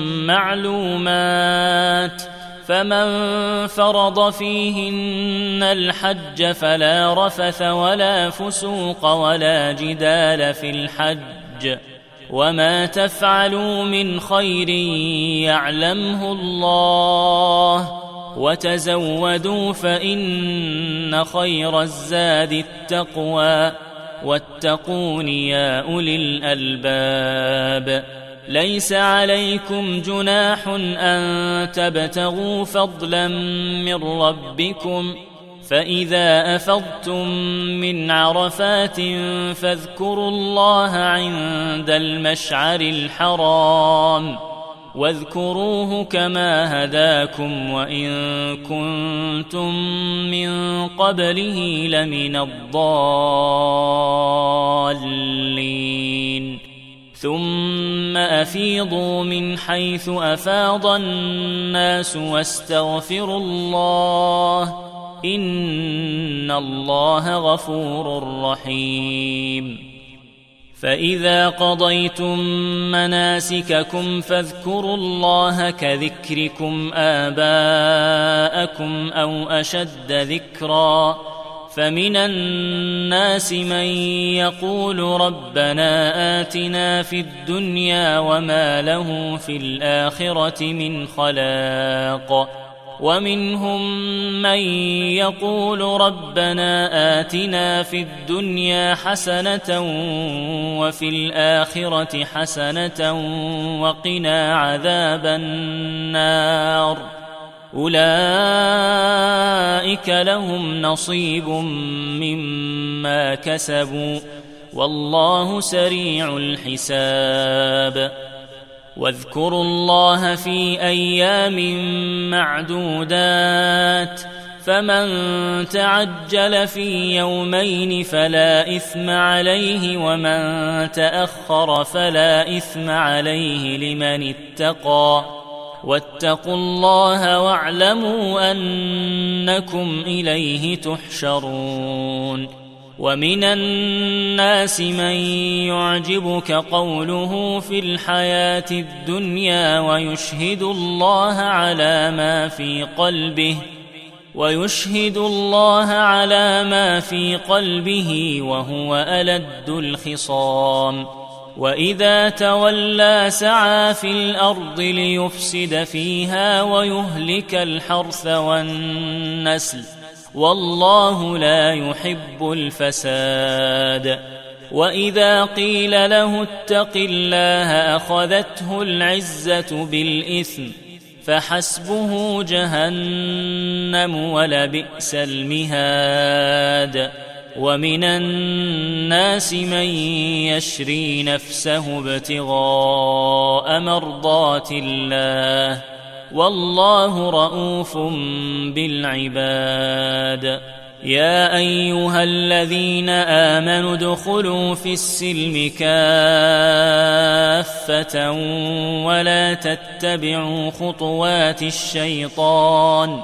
معلومات، فمن فرض فيهن الحج فلا رفث ولا فسوق ولا جدال في الحج، وما تفعلوا من خير يعلمه الله، وتزودوا فإن خير الزاد التقوى، واتقون يا أولي الألباب. ليس عليكم جناح أن تبتغوا فضلا من ربكم، فإذا أفضتم من عرفات فاذكروا الله عند المشعر الحرام، واذكروه كما هداكم وإن كنتم من قبله لمن الضالين. ثم أفيضوا من حيث أفاض الناس واستغفروا الله، إن الله غفور رحيم. فإذا قضيتم مناسككم فاذكروا الله كذكركم آباءكم أو أشد ذكرا، فمن الناس من يقول ربنا آتنا في الدنيا وما له في الآخرة من خلاق، ومنهم من يقول ربنا آتنا في الدنيا حسنة وفي الآخرة حسنة وقنا عذاب النار، أولئك لهم نصيب مما كسبوا والله سريع الحساب. واذكروا الله في أيام معدودات، فمن تعجل في يومين فلا إثم عليه، ومن تأخر فلا إثم عليه لمن اتقى، واتقوا الله واعلموا أنكم إليه تحشرون. ومن الناس من يعجبك قوله في الحياة الدنيا ويشهد الله على ما في قلبه وهو ألد الخصام، وإذا تولى سعى في الأرض ليفسد فيها ويهلك الحرث والنسل، والله لا يحب الفساد. وإذا قيل له اتق الله أخذته العزة بالإثم، فحسبه جهنم ولبئس المهاد. ومن الناس من يشري نفسه ابتغاء مرضات الله، والله رؤوف بالعباد. يا أيها الذين آمنوا ادخلوا في السلم كافة ولا تتبعوا خطوات الشيطان،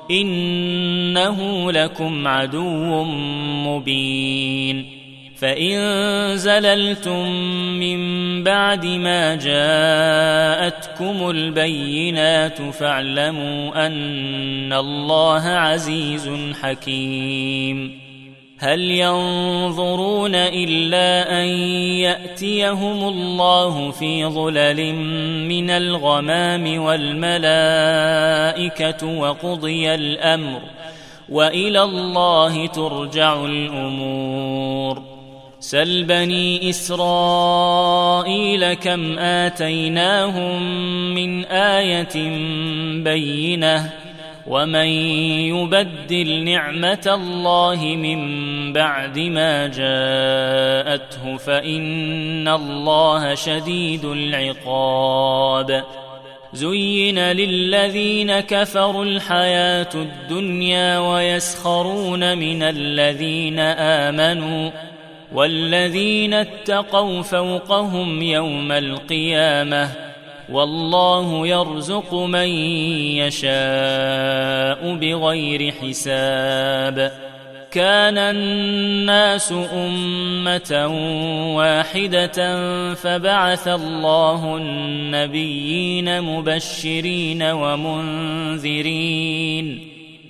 إنه لكم عدو مبين. فإن زللتم من بعد ما جاءتكم البينات فاعلموا أن الله عزيز حكيم. هل ينظرون إلا أن يأتيهم الله في ظلل من الغمام والملائكة وقضي الأمر، وإلى الله ترجع الأمور. سل بني إسرائيل كم آتيناهم من آية بينة، ومن يبدل نعمة الله من بعد ما جاءته فإن الله شديد العقاب. زين للذين كفروا الحياة الدنيا ويسخرون من الذين آمنوا، والذين اتقوا فوقهم يوم القيامة، والله يرزق من يشاء بغير حساب. كان الناس أمة واحدة فبعث الله النبيين مبشرين ومنذرين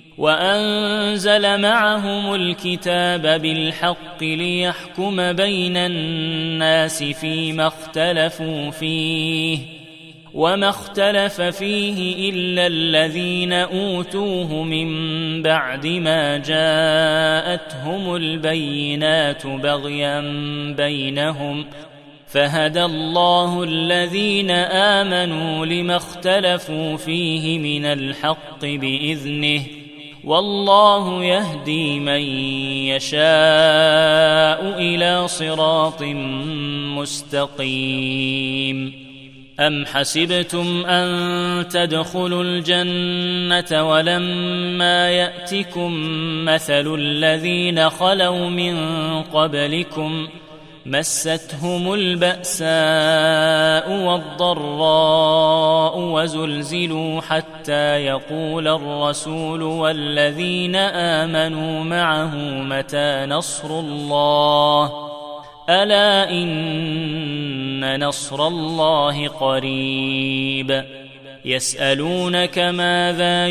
وأنزل معهم الكتاب بالحق ليحكم بين الناس فيما اختلفوا فيه وما اختلف فيه إلا الذين أوتوه من بعد ما جاءتهم البينات بغيا بينهم فهدى الله الذين آمنوا لما اختلفوا فيه من الحق بإذنه والله يهدي من يشاء إلى صراط مستقيم. أم حسبتم أن تدخلوا الجنة ولما يأتكم مثل الذين خلوا من قبلكم مستهم البأساء والضراء وزلزلوا حتى يقول الرسول والذين آمنوا معه متى نصر الله ألا إن نصر الله قريب. يسألونك ماذا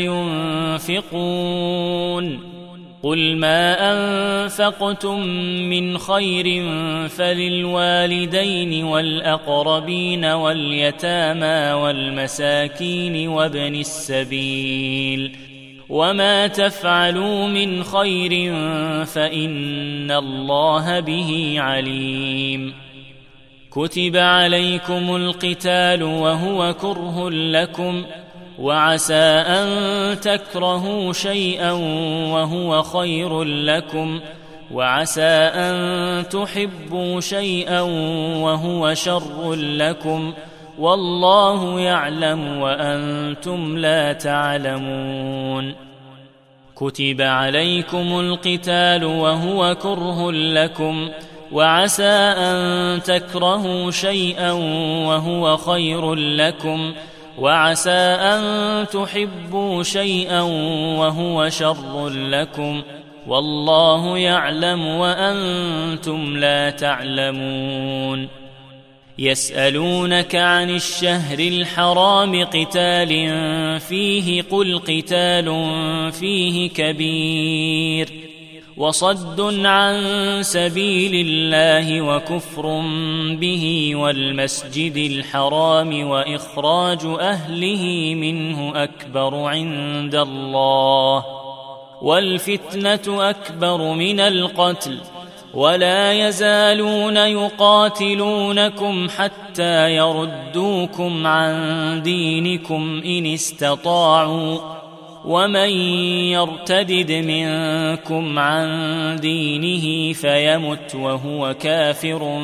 ينفقون قل ما أنفقتم من خير فللوالدين والأقربين واليتامى والمساكين وابن السبيل وما تفعلوا من خير فإن الله به عليم. كتب عليكم القتال وهو كره لكم وعسى أن تكرهوا شيئا وهو خير لكم وعسى أن تحبوا شيئا وهو شر لكم والله يعلم وأنتم لا تعلمون. كتب عليكم القتال وهو كره لكم وعسى أن تكرهوا شيئا وهو خير لكم وعسى أن تحبوا شيئا وهو شر لكم والله يعلم وأنتم لا تعلمون. يسألونك عن الشهر الحرام قتال فيه قل قتال فيه كبير وصد عن سبيل الله وكفر به والمسجد الحرام وإخراج أهله منه أكبر عند الله والفتنة أكبر من القتل ولا يزالون يقاتلونكم حتى يردوكم عن دينكم إن استطاعوا ومن يرتدد منكم عن دينه فيمت وهو كافر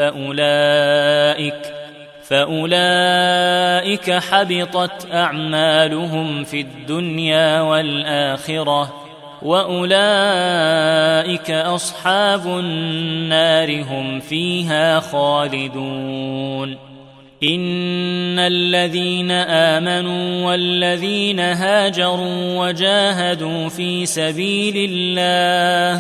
فأولئك حبطت أعمالهم في الدنيا والآخرة وأولئك أصحاب النار هم فيها خالدون. إن الذين آمنوا والذين هاجروا وجاهدوا في سبيل الله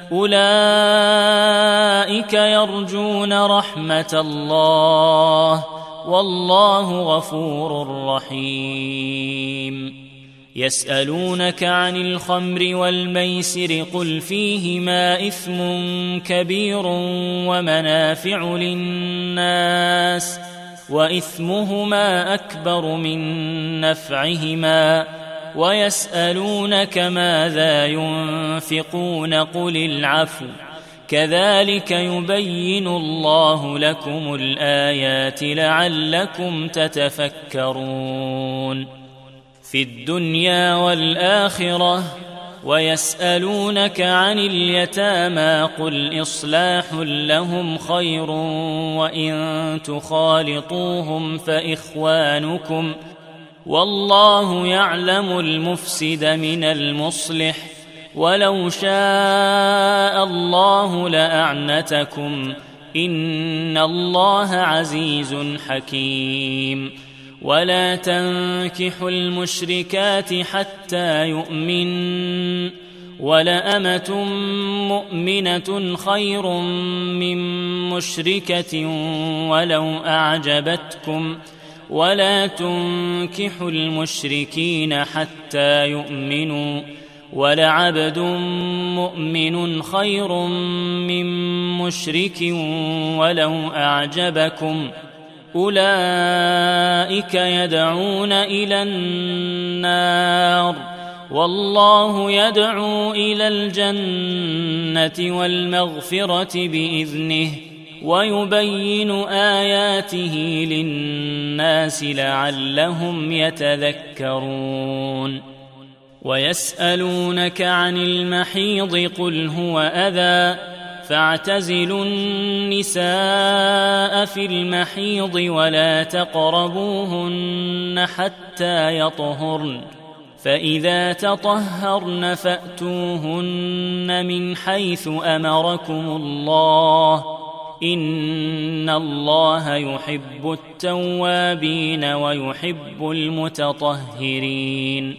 أولئك يرجون رحمة الله والله غفور رحيم. يسألونك عن الخمر والميسر قل فيهما إثم كبير ومنافع للناس وإثمهما أكبر من نفعهما ويسألونك ماذا ينفقون قل العفو كذلك يبين الله لكم الآيات لعلكم تتفكرون. في الدنيا والآخرة ويسألونك عن اليتامى قل إصلاح لهم خير وإن تخالطوهم فإخوانكم والله يعلم المفسد من المصلح ولو شاء الله لأعنتكم إن الله عزيز حكيم. ولا تنكحوا المشركات حتى يؤمن ولأمة مؤمنة خير من مشركة ولو أعجبتكم ولا تنكحوا المشركين حتى يؤمنوا ولعبد مؤمن خير من مشرك ولو أعجبكم أولئك يدعون إلى النار والله يدعو إلى الجنة والمغفرة بإذنه ويبين آياته للناس لعلهم يتذكرون ويسألونك عن المحيض قل هو أذى فاعتزلوا النساء في المحيض ولا تقربوهن حتى يطهرن فإذا تطهرن فأتوهن من حيث أمركم الله إن الله يحب التوابين ويحب المتطهرين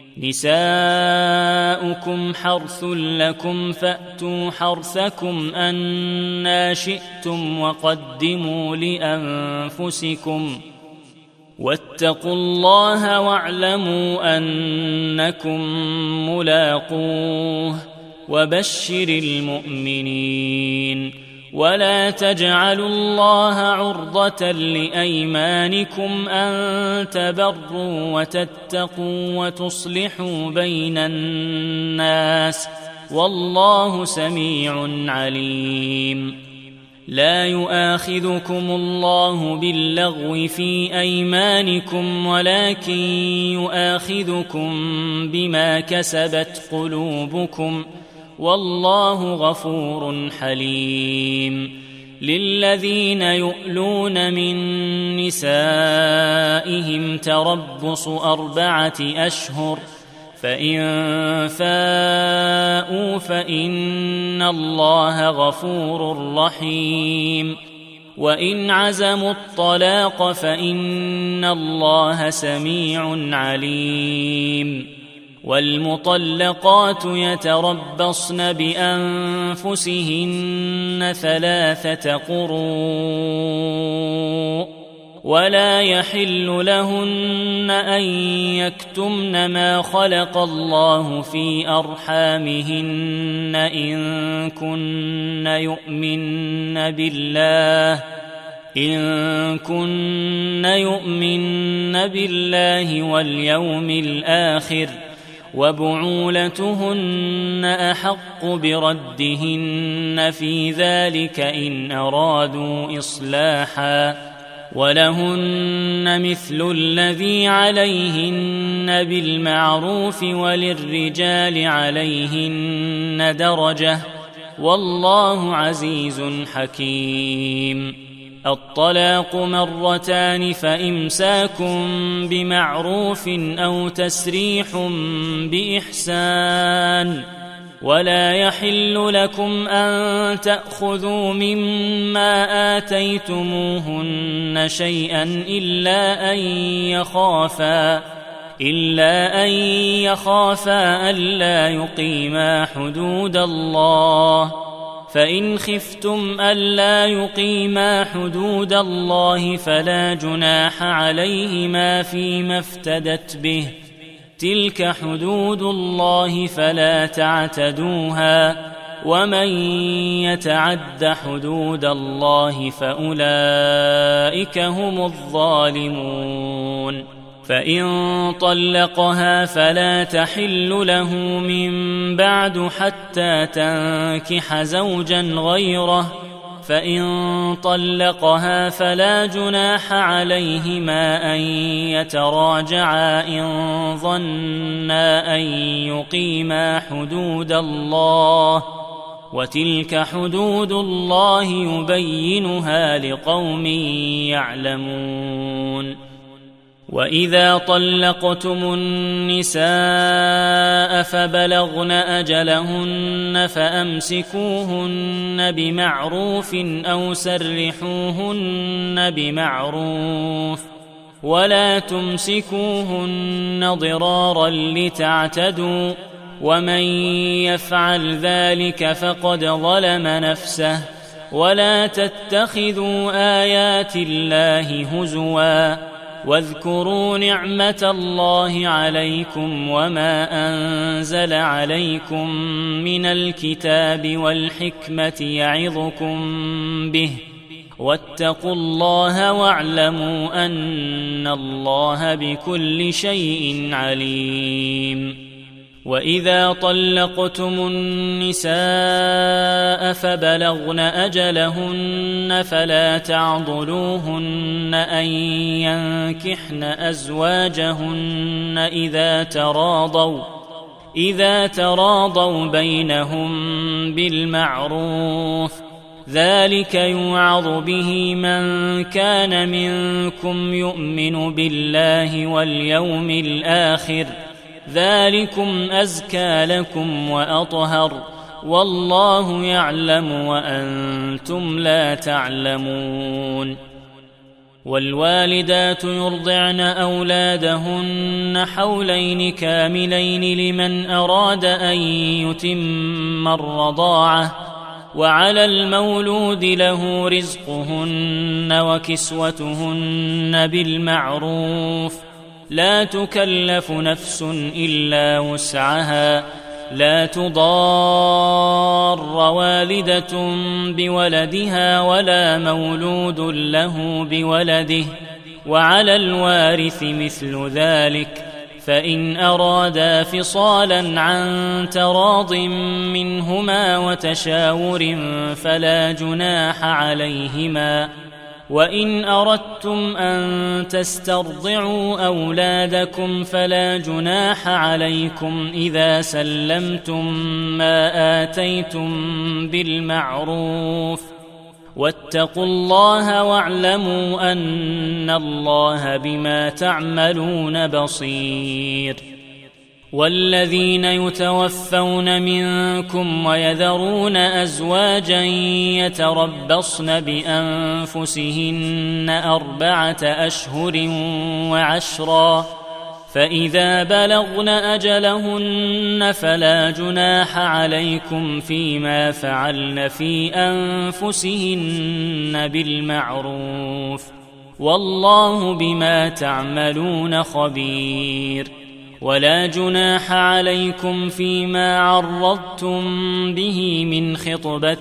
نساؤكم حرث لكم فأتوا حرثكم أنى شئتم وقدموا لأنفسكم واتقوا الله واعلموا أنكم ملاقوه وبشر المؤمنين ولا تجعلوا الله عرضة لأيمانكم أن تبروا وتتقوا وتصلحوا بين الناس والله سميع عليم لا يؤاخذكم الله باللغو في أيمانكم ولكن يؤاخذكم بما كسبت قلوبكم والله غفور حليم للذين يؤلون من نسائهم تربص 4 أشهر فإن فاءوا فإن الله غفور رحيم وإن عزموا الطلاق فإن الله سميع عليم والمطلقات يتربصن بأنفسهن 3 قروء ولا يحل لهن أن يكتمن ما خلق الله في أرحامهن إن كن يؤمن بالله واليوم الآخر وبعولتهن أحق بردهن في ذلك إن أرادوا إصلاحا ولهن مثل الذي عليهن بالمعروف وللرجال عليهن درجة والله عزيز حكيم الطلاق 2 فإمساك بمعروف أو تسريح بإحسان ولا يحل لكم أن تأخذوا مما آتيتموهن شيئا إلا أن يخافا ألا يقيما حدود الله فإن خفتم ألا يقيما حدود الله فلا جناح عليهما فيما افتدت به تلك حدود الله فلا تعتدوها ومن يتعد حدود الله فأولئك هم الظالمون فإن طلقها فلا تحل له من بعد حتى تنكح زوجا غيره فإن طلقها فلا جناح عليهما أن يتراجعا إن ظنا أن يقيما حدود الله وتلك حدود الله يبينها لقوم يعلمون وإذا طلقتم النساء فبلغن أجلهن فأمسكوهن بمعروف أو سرحوهن بمعروف ولا تمسكوهن ضرارا لتعتدوا ومن يفعل ذلك فقد ظلم نفسه. ولا تتخذوا آيات الله هزوا واذكروا نعمة الله عليكم وما أنزل عليكم من الكتاب والحكمة يعظكم به، واتقوا الله واعلموا أن الله بكل شيء عليم. وإذا طلقتم النساء فبلغن أجلهن فلا تعضلوهن أن ينكحن أزواجهن إذا تراضوا بينهم بالمعروف، ذلك يوعظ به من كان منكم يؤمن بالله واليوم الآخر، ذلكم أزكى لكم وأطهر، والله يعلم وأنتم لا تعلمون. والوالدات يرضعن أولادهن حولين كاملين لمن أراد أن يتم الرضاعة، وعلى المولود له رزقهن وكسوتهن بالمعروف، لا تكلف نفس إلا وسعها، لا تضار والدة بولدها ولا مولود له بولده، وعلى الوارث مثل ذلك، فإن أرادا فصالا عن تراض منهما وتشاور فلا جناح عليهما. وإن أردتم أن تسترضعوا أولادكم فلا جناح عليكم إذا سلمتم ما آتيتم بالمعروف، واتقوا الله واعلموا أن الله بما تعملون بصير. والذين يتوفون منكم ويذرون أزواجا يتربصن بأنفسهن 4 أشهر و10، فإذا بلغن أجلهن فلا جناح عليكم فيما فعلن في أنفسهن بالمعروف، والله بما تعملون خبير. ولا جناح عليكم فيما عرضتم به من خطبة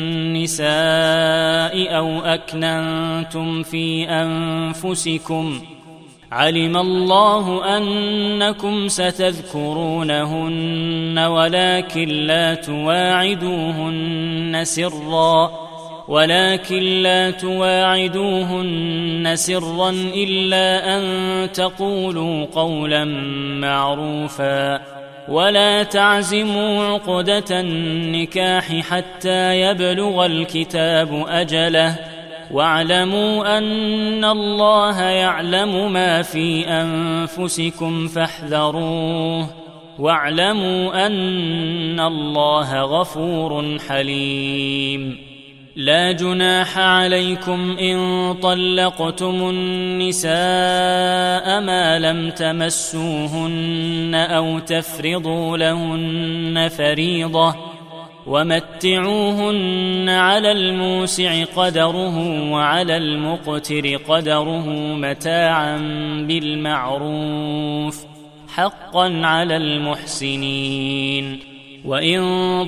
النساء أو أكننتم في أنفسكم، علم الله أنكم ستذكرونهن ولكن لا تواعدوهن سرا إلا أن تقولوا قولا معروفا، ولا تعزموا عقدة النكاح حتى يبلغ الكتاب أجله، واعلموا أن الله يعلم ما في أنفسكم فاحذروه، واعلموا أن الله غفور حليم. لا جناح عليكم إن طلقتم النساء ما لم تمسوهن أو تفرضوا لهن فريضة، ومتعوهن على الموسع قدره وعلى المقتر قدره متاعا بالمعروف، حقا على المحسنين. وإن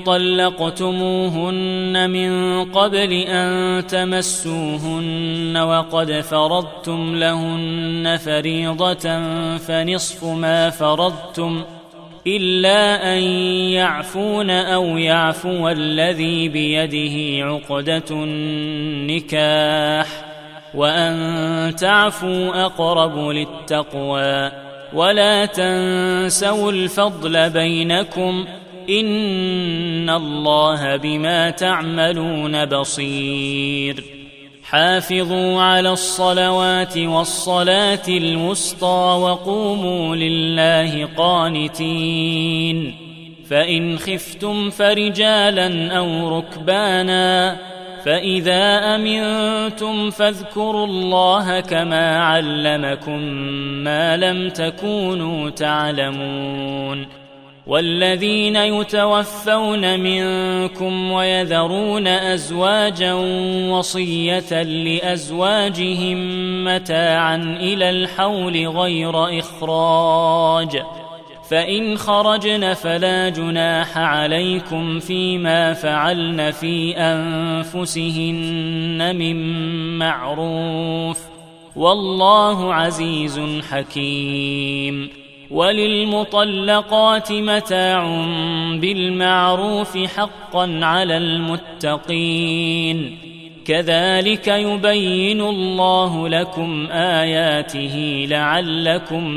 طلقتموهن من قبل أن تمسوهن وقد فرضتم لهن فريضة فنصف ما فرضتم إلا أن يعفون أو يعفو الذي بيده عقدة النكاح، وأن تعفوا أقرب للتقوى، ولا تنسوا الفضل بينكم، إن الله بما تعملون بصير. حافظوا على الصلوات والصلاة الوسطى وقوموا لله قانتين، فإن خفتم فرجالا أو ركبانا، فإذا أمنتم فاذكروا الله كما علمكم ما لم تكونوا تعلمون. والذين يتوفون منكم ويذرون أزواجا وصية لأزواجهم متاعا إلى الحول غير إخراج، فإن خرجن فلا جناح عليكم فيما فعلن في أنفسهن من معروف، والله عزيز حكيم. وللمطلقات متاع بالمعروف حقا على المتقين، كذلك يبين الله لكم آياته لعلكم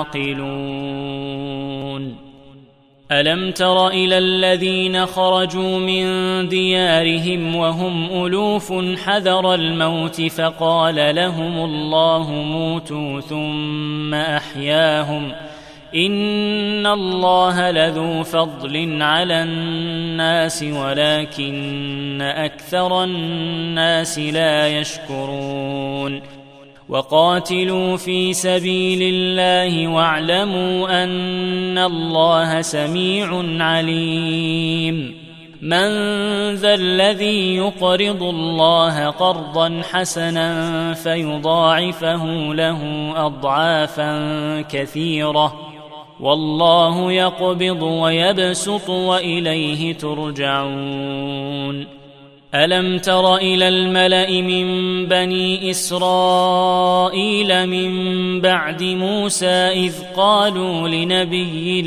تعقلون. ألم تر إلى الذين خرجوا من ديارهم وهم ألوف حذر الموت فقال لهم الله موتوا ثم أحياهم، إن الله لذو فضل على الناس ولكن أكثر الناس لا يشكرون. وقاتلوا في سبيل الله واعلموا أن الله سميع عليم. من ذا الذي يقرض الله قرضا حسنا فيضاعفه له أضعافا كثيرة، والله يقبض ويبسط وإليه ترجعون. ألم تر إلى الملأ من بني إسرائيل من بعد موسى إذ قالوا لنبي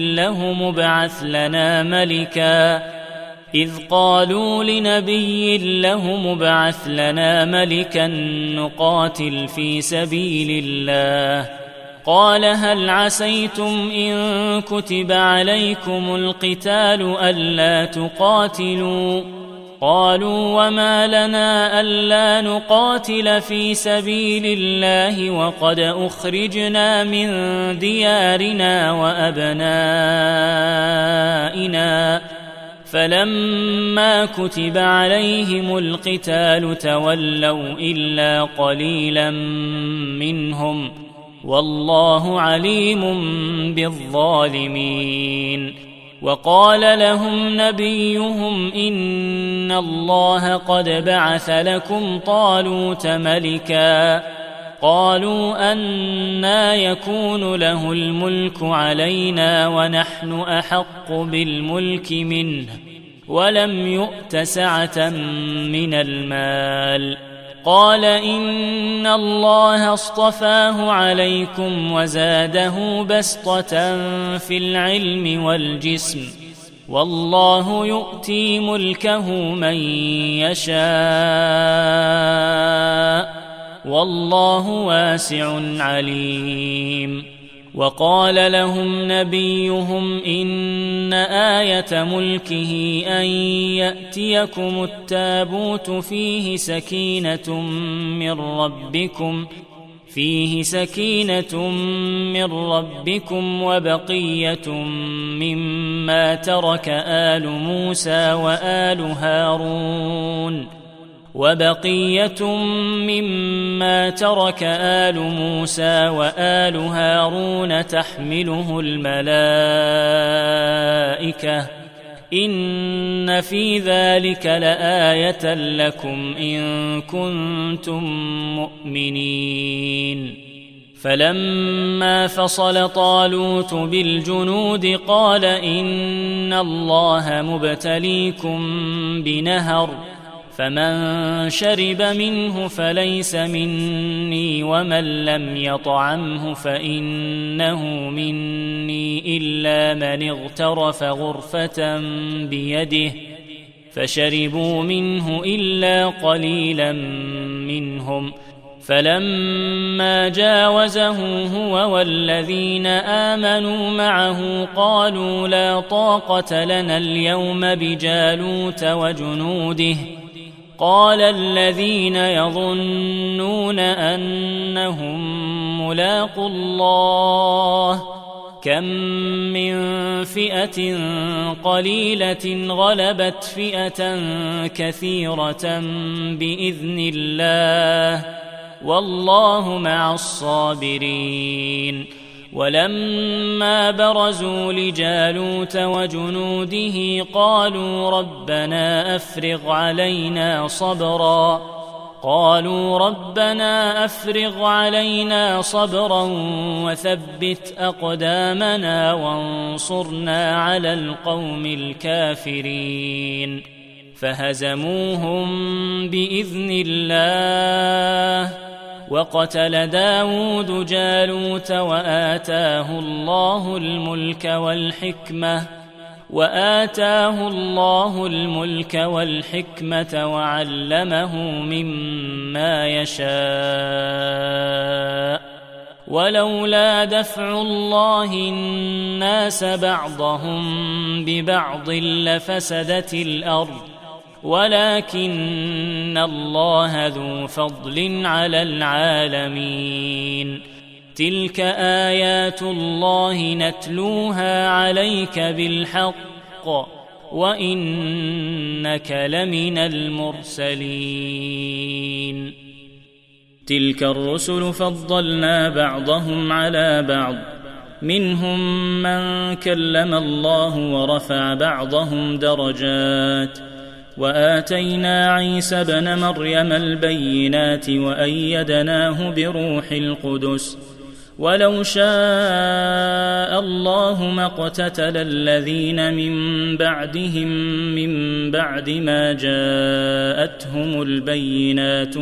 له مبعث لنا ملكا نقاتل في سبيل الله، قال هل عسيتم إن كتب عليكم القتال ألا تقاتلوا؟ قالوا وما لنا ألا نقاتل في سبيل الله وقد أخرجنا من ديارنا وأبنائنا، فلما كتب عليهم القتال تولوا إلا قليلا منهم، والله عليم بالظالمين. وقال لهم نبيهم إن الله قد بعث لكم طالوت ملكا، قالوا أنى يكون له الملك علينا ونحن أحق بالملك منه ولم يؤت سعة من المال، قال إن الله اصطفاه عليكم وزاده بسطة في العلم والجسم، والله يؤتي ملكه من يشاء، والله واسع عليم. وقال لهم نبيهم إن آية ملكه أن يأتيكم التابوت فيه سكينة من ربكم وبقية مما ترك آل موسى وآل هارون تحمله الملائكة، إن في ذلك لآية لكم إن كنتم مؤمنين. فلما فصل طالوت بالجنود قال إن الله مبتليكم بنهر، فمن شرب منه فليس مني ومن لم يطعمه فإنه مني إلا من اغترف غرفة بيده، فشربوا منه إلا قليلا منهم. فلما جاوزه هو والذين آمنوا معه قالوا لا طاقة لنا اليوم بجالوت وجنوده، قال الذين يظنون أنهم ملاقو الله كم من فئة قليلة غلبت فئة كثيرة بإذن الله، والله مع الصابرين. ولما برزوا لجالوت وجنوده قالوا ربنا أفرغ علينا صبرا وثبت أقدامنا وانصرنا على القوم الكافرين فهزموهم بإذن الله وقتل داود جالوت وآتاه الله الملك والحكمة وعلمه مما يشاء ولولا دفع الله الناس بعضهم ببعض لفسدت الأرض ولكن الله ذو فضل على العالمين تلك آيات الله نتلوها عليك بالحق وإنك لمن المرسلين تلك الرسل فضلنا بعضهم على بعض منهم من كلم الله ورفع بعضهم درجات وآتينا عيسى ابن مريم البينات وأيدناه بروح القدس ولو شاء الله ما اقتتل الذين من بعدهم من بعد ما جاءتهم البينات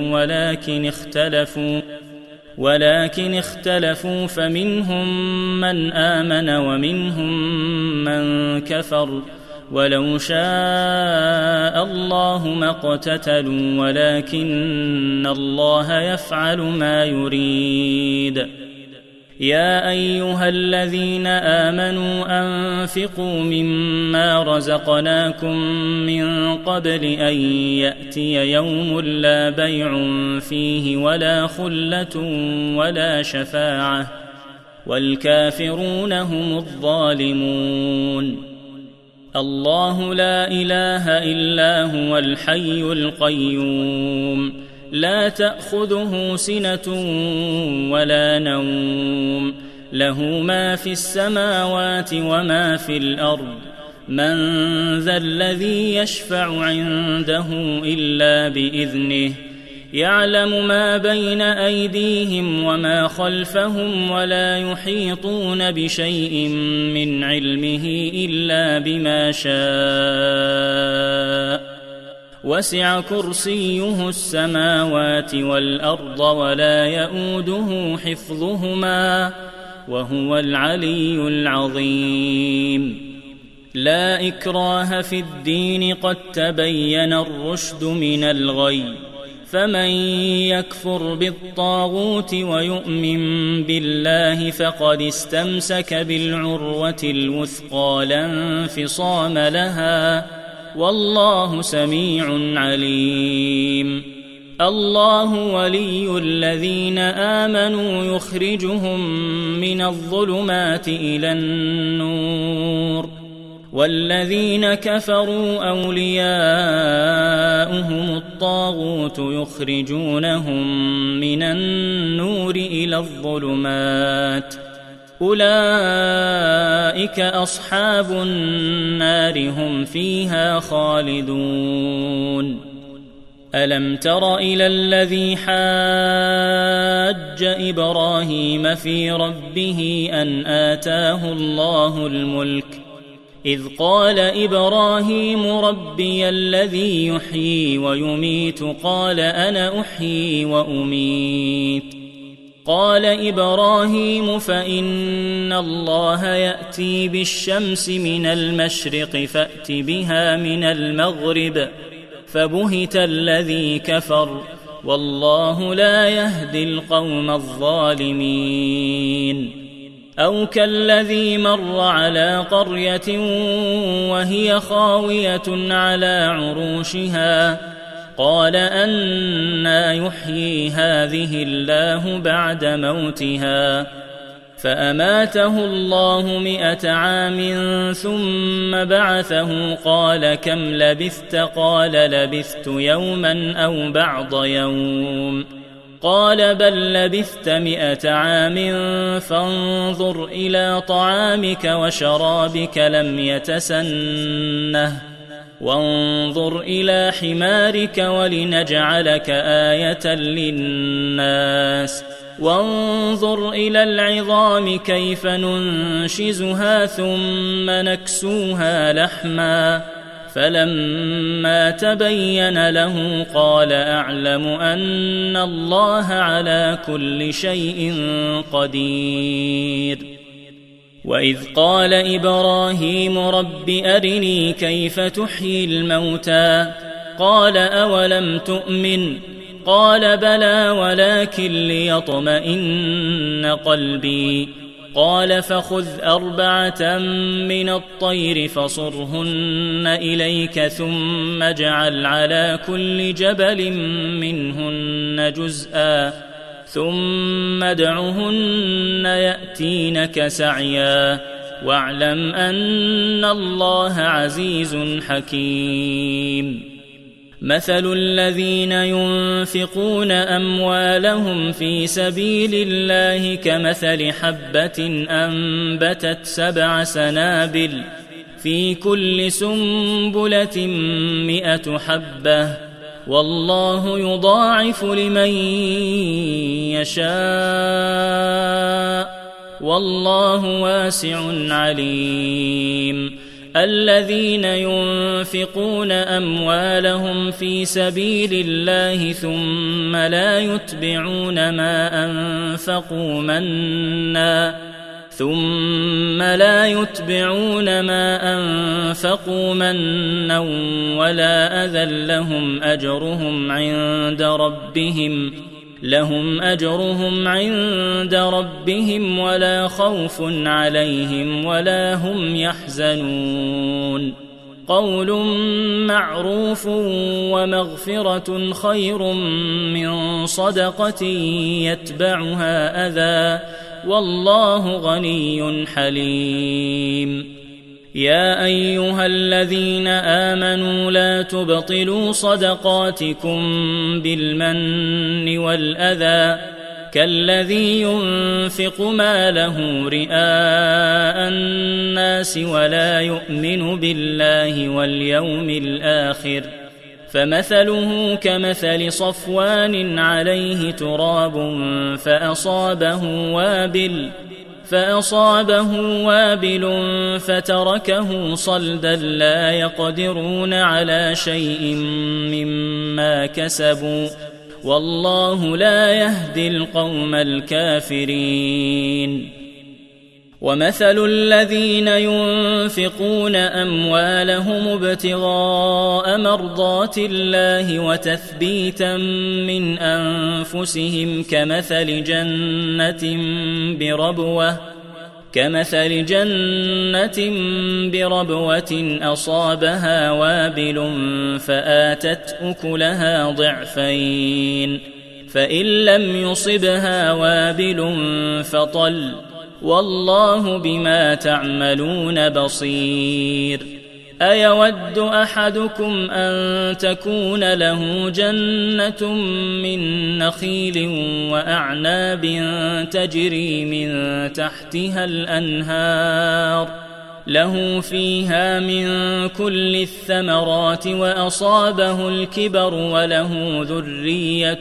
ولكن اختلفوا فمنهم من آمن ومنهم من كفر ولو شاء الله ما اقتتلوا ولكن الله يفعل ما يريد يا أيها الذين آمنوا أنفقوا مما رزقناكم من قبل أن يأتي يوم لا بيع فيه ولا خلة ولا شفاعة والكافرون هم الظالمون الله لا إله إلا هو الحي القيوم لا تأخذه سنة ولا نوم له ما في السماوات وما في الأرض من ذا الذي يشفع عنده إلا بإذنه يعلم ما بين أيديهم وما خلفهم ولا يحيطون بشيء من علمه إلا بما شاء وسع كرسيه السماوات والأرض ولا يؤوده حفظهما وهو العلي العظيم لا إكراه في الدين قد تبين الرشد من الغي فمن يكفر بالطاغوت ويؤمن بالله فقد استمسك بالعروة الوثقى لا انفصام لها والله سميع عليم الله ولي الذين آمنوا يخرجهم من الظلمات إلى النور والذين كفروا أولياؤهم الطاغوت يخرجونهم من النور إلى الظلمات أولئك أصحاب النار هم فيها خالدون ألم تر إلى الذي حاج إبراهيم في ربه أن آتاه الله الملك إذ قال إبراهيم ربي الذي يحيي ويميت قال أنا أحيي وأميت قال إبراهيم فإن الله يأتي بالشمس من المشرق فأت بها من المغرب فبهت الذي كفر والله لا يهدي القوم الظالمين أو كالذي مر على قرية وهي خاوية على عروشها قال أنى يحيي هذه الله بعد موتها فأماته الله 100 عام ثم بعثه قال كم لبثت قال لبثت يوما أو بعض يوم قال بل لبثت 100 عام فانظر إلى طعامك وشرابك لم يتسنه وانظر إلى حمارك ولنجعلك آية للناس وانظر إلى العظام كيف ننشزها ثم نكسوها لحما فلما تبين له قال أعلم أن الله على كل شيء قدير. وإذ قال إبراهيم رب أرني كيف تحيي الموتى قال أولم تؤمن قال بلى ولكن ليطمئن قلبي قال فخذ 4 من الطير فصرهن إليك ثم اجعل على كل جبل منهن جزءا ثم ادعهن يأتينك سعيا واعلم أن الله عزيز حكيم. مثل الذين ينفقون أموالهم في سبيل الله كمثل حبة أنبتت 7 سنابل في كل سنبلة 100 حبة والله يضاعف لمن يشاء والله واسع عليم. الذين ينفقون أموالهم في سبيل الله ثم لا يتبعون ما أنفقوا منا ولا أذى لهم أجرهم عند ربهم ولا خوف عليهم ولا هم يحزنون. قول معروف ومغفرة خير من صدقة يتبعها أذى والله غني حليم. يا أيها الذين آمنوا لا تبطلوا صدقاتكم بالمن والأذى كالذي ينفق ماله رئاء الناس ولا يؤمن بالله واليوم الآخر فمثله كمثل صفوان عليه تراب فأصابه وابل فتركه صلدا لا يقدرون على شيء مما كسبوا والله لا يهدي القوم الكافرين. ومثل الذين ينفقون أموالهم ابتغاء مرضات الله وتثبيتا من أنفسهم كمثل جنة بربوة أصابها وابل فآتت أكلها ضعفين فإن لم يصبها وابل فطل والله بما تعملون بصير. أيود أحدكم أن تكون له جنة من نخيل وأعناب تجري من تحتها الأنهار له فيها من كل الثمرات وأصابه الكبر وله ذرية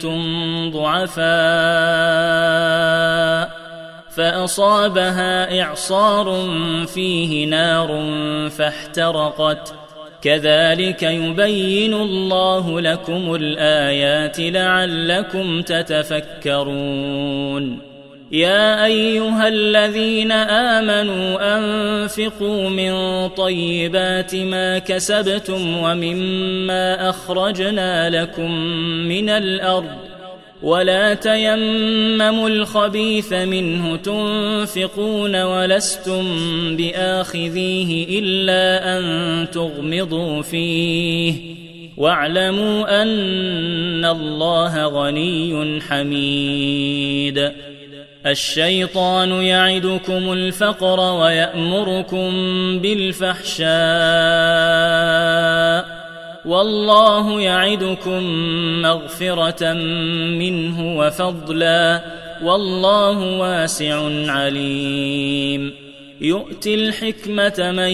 ضعفاء فأصابها إعصار فيه نار فاحترقت كذلك يبين الله لكم الآيات لعلكم تتفكرون. يا أيها الذين آمنوا أنفقوا من طيبات ما كسبتم ومما أخرجنا لكم من الأرض ولا تيمموا الخبيث منه تنفقون ولستم بآخذيه إلا أن تغمضوا فيه واعلموا أن الله غني حميد. الشيطان يعدكم الفقر ويأمركم بالفحشاء والله يعدكم مغفرة منه وفضلا والله واسع عليم يؤتي الحكمة من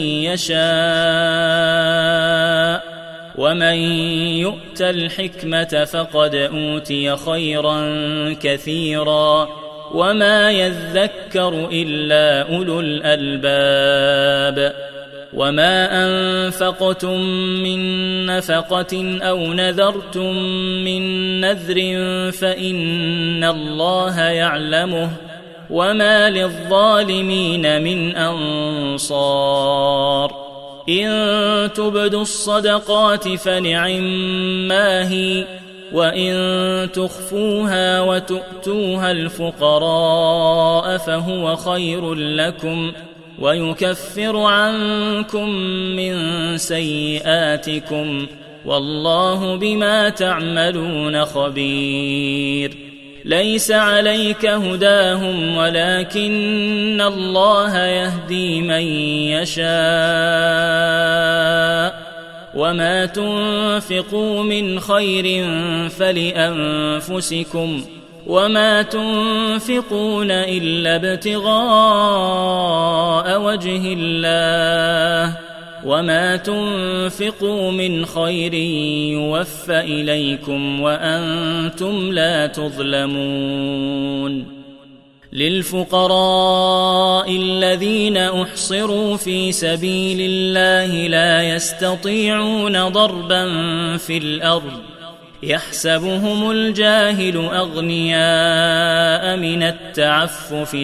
يشاء ومن يؤت الحكمة فقد أوتي خيرا كثيرا وما يذكر إلا أولو الألباب وما أنفقتم من نفقة أو نذرتم من نذر فإن الله يعلمه وما للظالمين من أنصار إن تبدوا الصدقات فنعما هي وإن تخفوها وتؤتوها الفقراء فهو خير لكم ويكفر عنكم من سيئاتكم والله بما تعملون خبير ليس عليك هداهم ولكن الله يهدي من يشاء وما تنفقوا من خير فلأنفسكم وما تنفقون إلا ابتغاء وجه الله وما تنفقوا من خير يوفى إليكم وأنتم لا تظلمون للفقراء الذين أحصروا في سبيل الله لا يستطيعون ضربا في الأرض يحسبهم الجاهل أغنياء من التعفف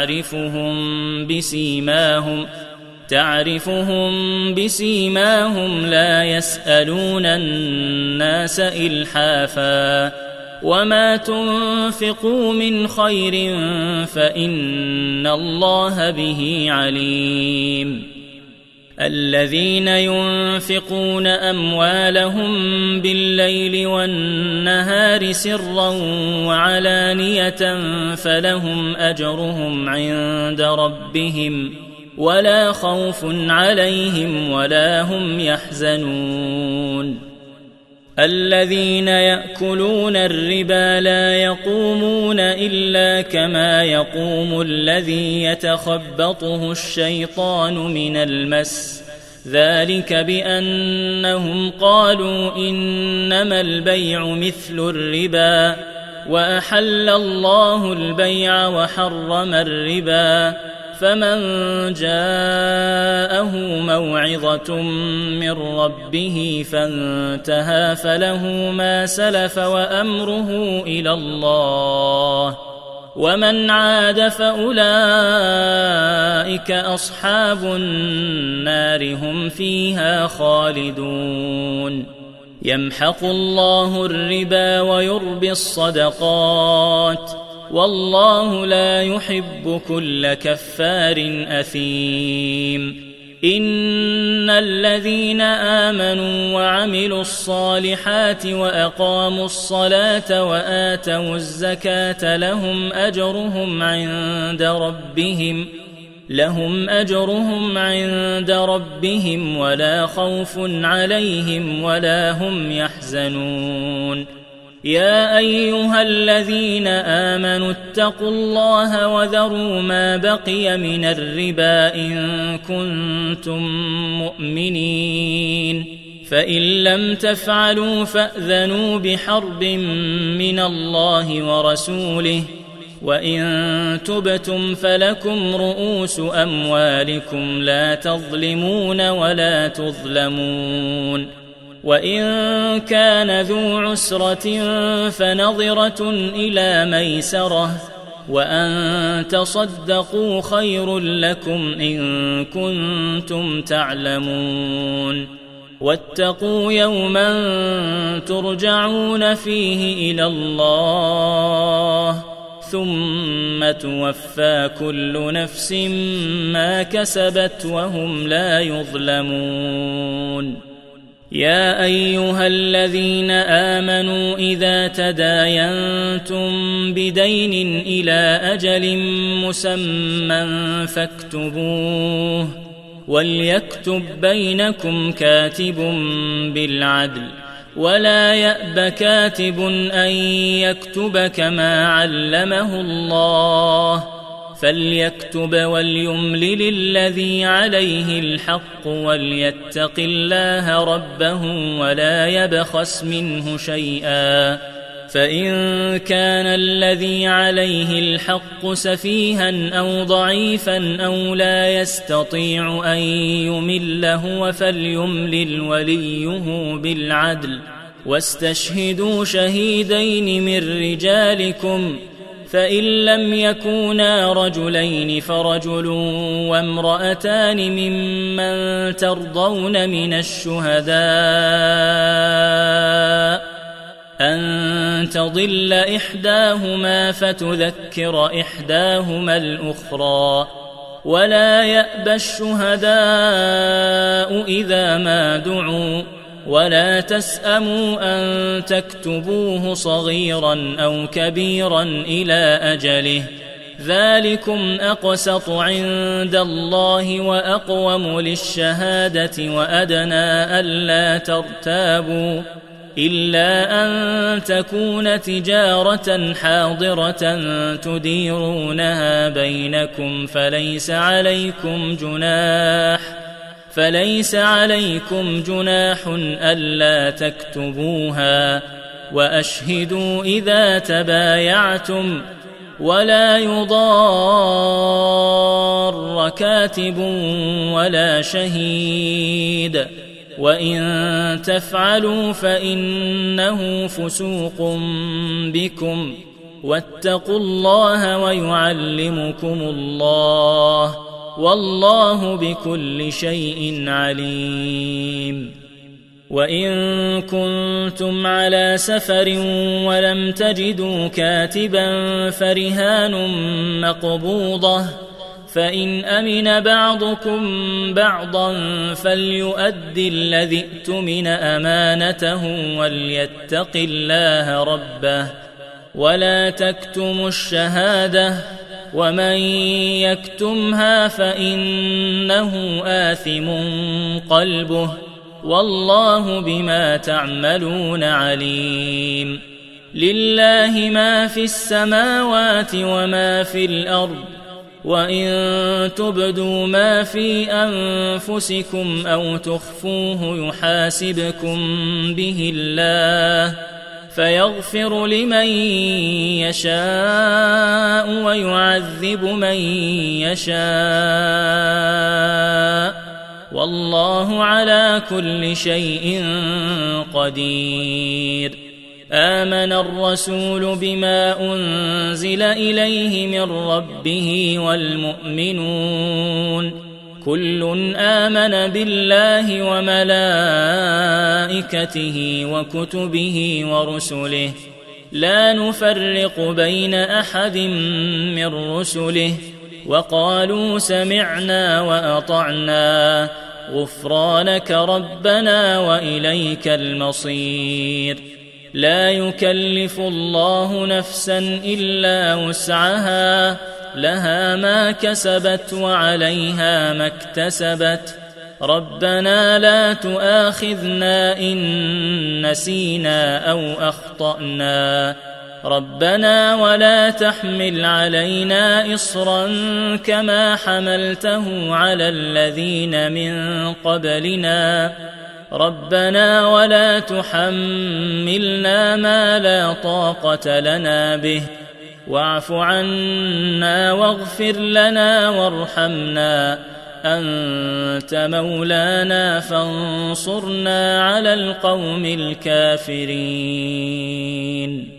تعرفهم بسيماهم لا يسألون الناس إلحافا وما تنفقوا من خير فإن الله به عليم الذين ينفقون أموالهم بالليل والنهار سرا وعلانية فلهم أجرهم عند ربهم ولا خوف عليهم ولا هم يحزنون الذين يأكلون الربا لا يقومون إلا كما يقوم الذي يتخبطه الشيطان من المس ذلك بأنهم قالوا إنما البيع مثل الربا وأحل الله البيع وحرم الربا فمن جاءه موعظة من ربه فانتهى فله ما سلف وأمره إلى الله ومن عاد فأولئك أصحاب النار هم فيها خالدون يمحق الله الربا ويربي الصدقات والله لا يحب كل كفار أثيم إن الذين آمنوا وعملوا الصالحات وأقاموا الصلاة وآتوا الزكاة لهم أجرهم عند ربهم ولا خوف عليهم ولا هم يحزنون يا أيها الذين آمنوا اتقوا الله وذروا ما بقي من الربا إن كنتم مؤمنين فإن لم تفعلوا فأذنوا بحرب من الله ورسوله وإن تبتم فلكم رؤوس أموالكم لا تظلمون ولا تظلمون وإن كان ذو عسرة فنظرة إلى ميسرة وأن تصدقوا خير لكم إن كنتم تعلمون واتقوا يوما ترجعون فيه إلى الله ثم توفى كل نفس ما كسبت وهم لا يظلمون يا أيها الذين آمنوا إذا تداينتم بدين إلى أجل مسمى فاكتبوه وليكتب بينكم كاتب بالعدل ولا يأب كاتب أن يكتب كما علمه الله فليكتب وليملل الذي عليه الحق وليتق الله ربه ولا يبخس منه شيئا فإن كان الذي عليه الحق سفيها أو ضعيفا أو لا يستطيع أن يمل هو فليملل وليه بالعدل واستشهدوا شهيدين من رجالكم فإن لم يكونا رجلين فرجل وامرأتان ممن ترضون من الشهداء أن تضل إحداهما فتذكر إحداهما الأخرى ولا يأبى الشهداء إذا ما دعوا ولا تسأموا أن تكتبوه صغيرا أو كبيرا إلى أجله ذلكم أقسط عند الله وأقوم للشهادة وأدنى ألا ترتابوا إلا أن تكون تجارة حاضرة تديرونها بينكم فليس عليكم جناح ألا تكتبوها وأشهدوا إذا تبايعتم ولا يضار كاتب ولا شهيد وإن تفعلوا فإنه فسوق بكم واتقوا الله ويعلمكم الله والله بكل شيء عليم وإن كنتم على سفر ولم تجدوا كاتبا فرهان مقبوضة فإن أمن بعضكم بعضا فليؤدي الذي اؤتمن أمانته وليتق الله ربه ولا تكتموا الشهادة ومن يكتمها فإنه آثم قلبه والله بما تعملون عليم لله ما في السماوات وما في الأرض وإن تبدوا ما في أنفسكم أو تخفوه يحاسبكم به الله فيغفر لمن يشاء ويعذب من يشاء والله على كل شيء قدير آمن الرسول بما أنزل إليه من ربه والمؤمنون كل آمن بالله وملائكته وكتبه ورسله لا نفرق بين أحد من رسله وقالوا سمعنا وأطعنا غفرانك ربنا وإليك المصير لا يكلف الله نفسا إلا وسعها لها ما كسبت وعليها ما اكتسبت ربنا لا تؤاخذنا إن نسينا أو أخطأنا ربنا ولا تحمل علينا إصرا كما حملته على الذين من قبلنا ربنا ولا تحملنا ما لا طاقة لنا به واعف عنا واغفر لنا وارحمنا أنت مولانا فانصرنا على القوم الكافرين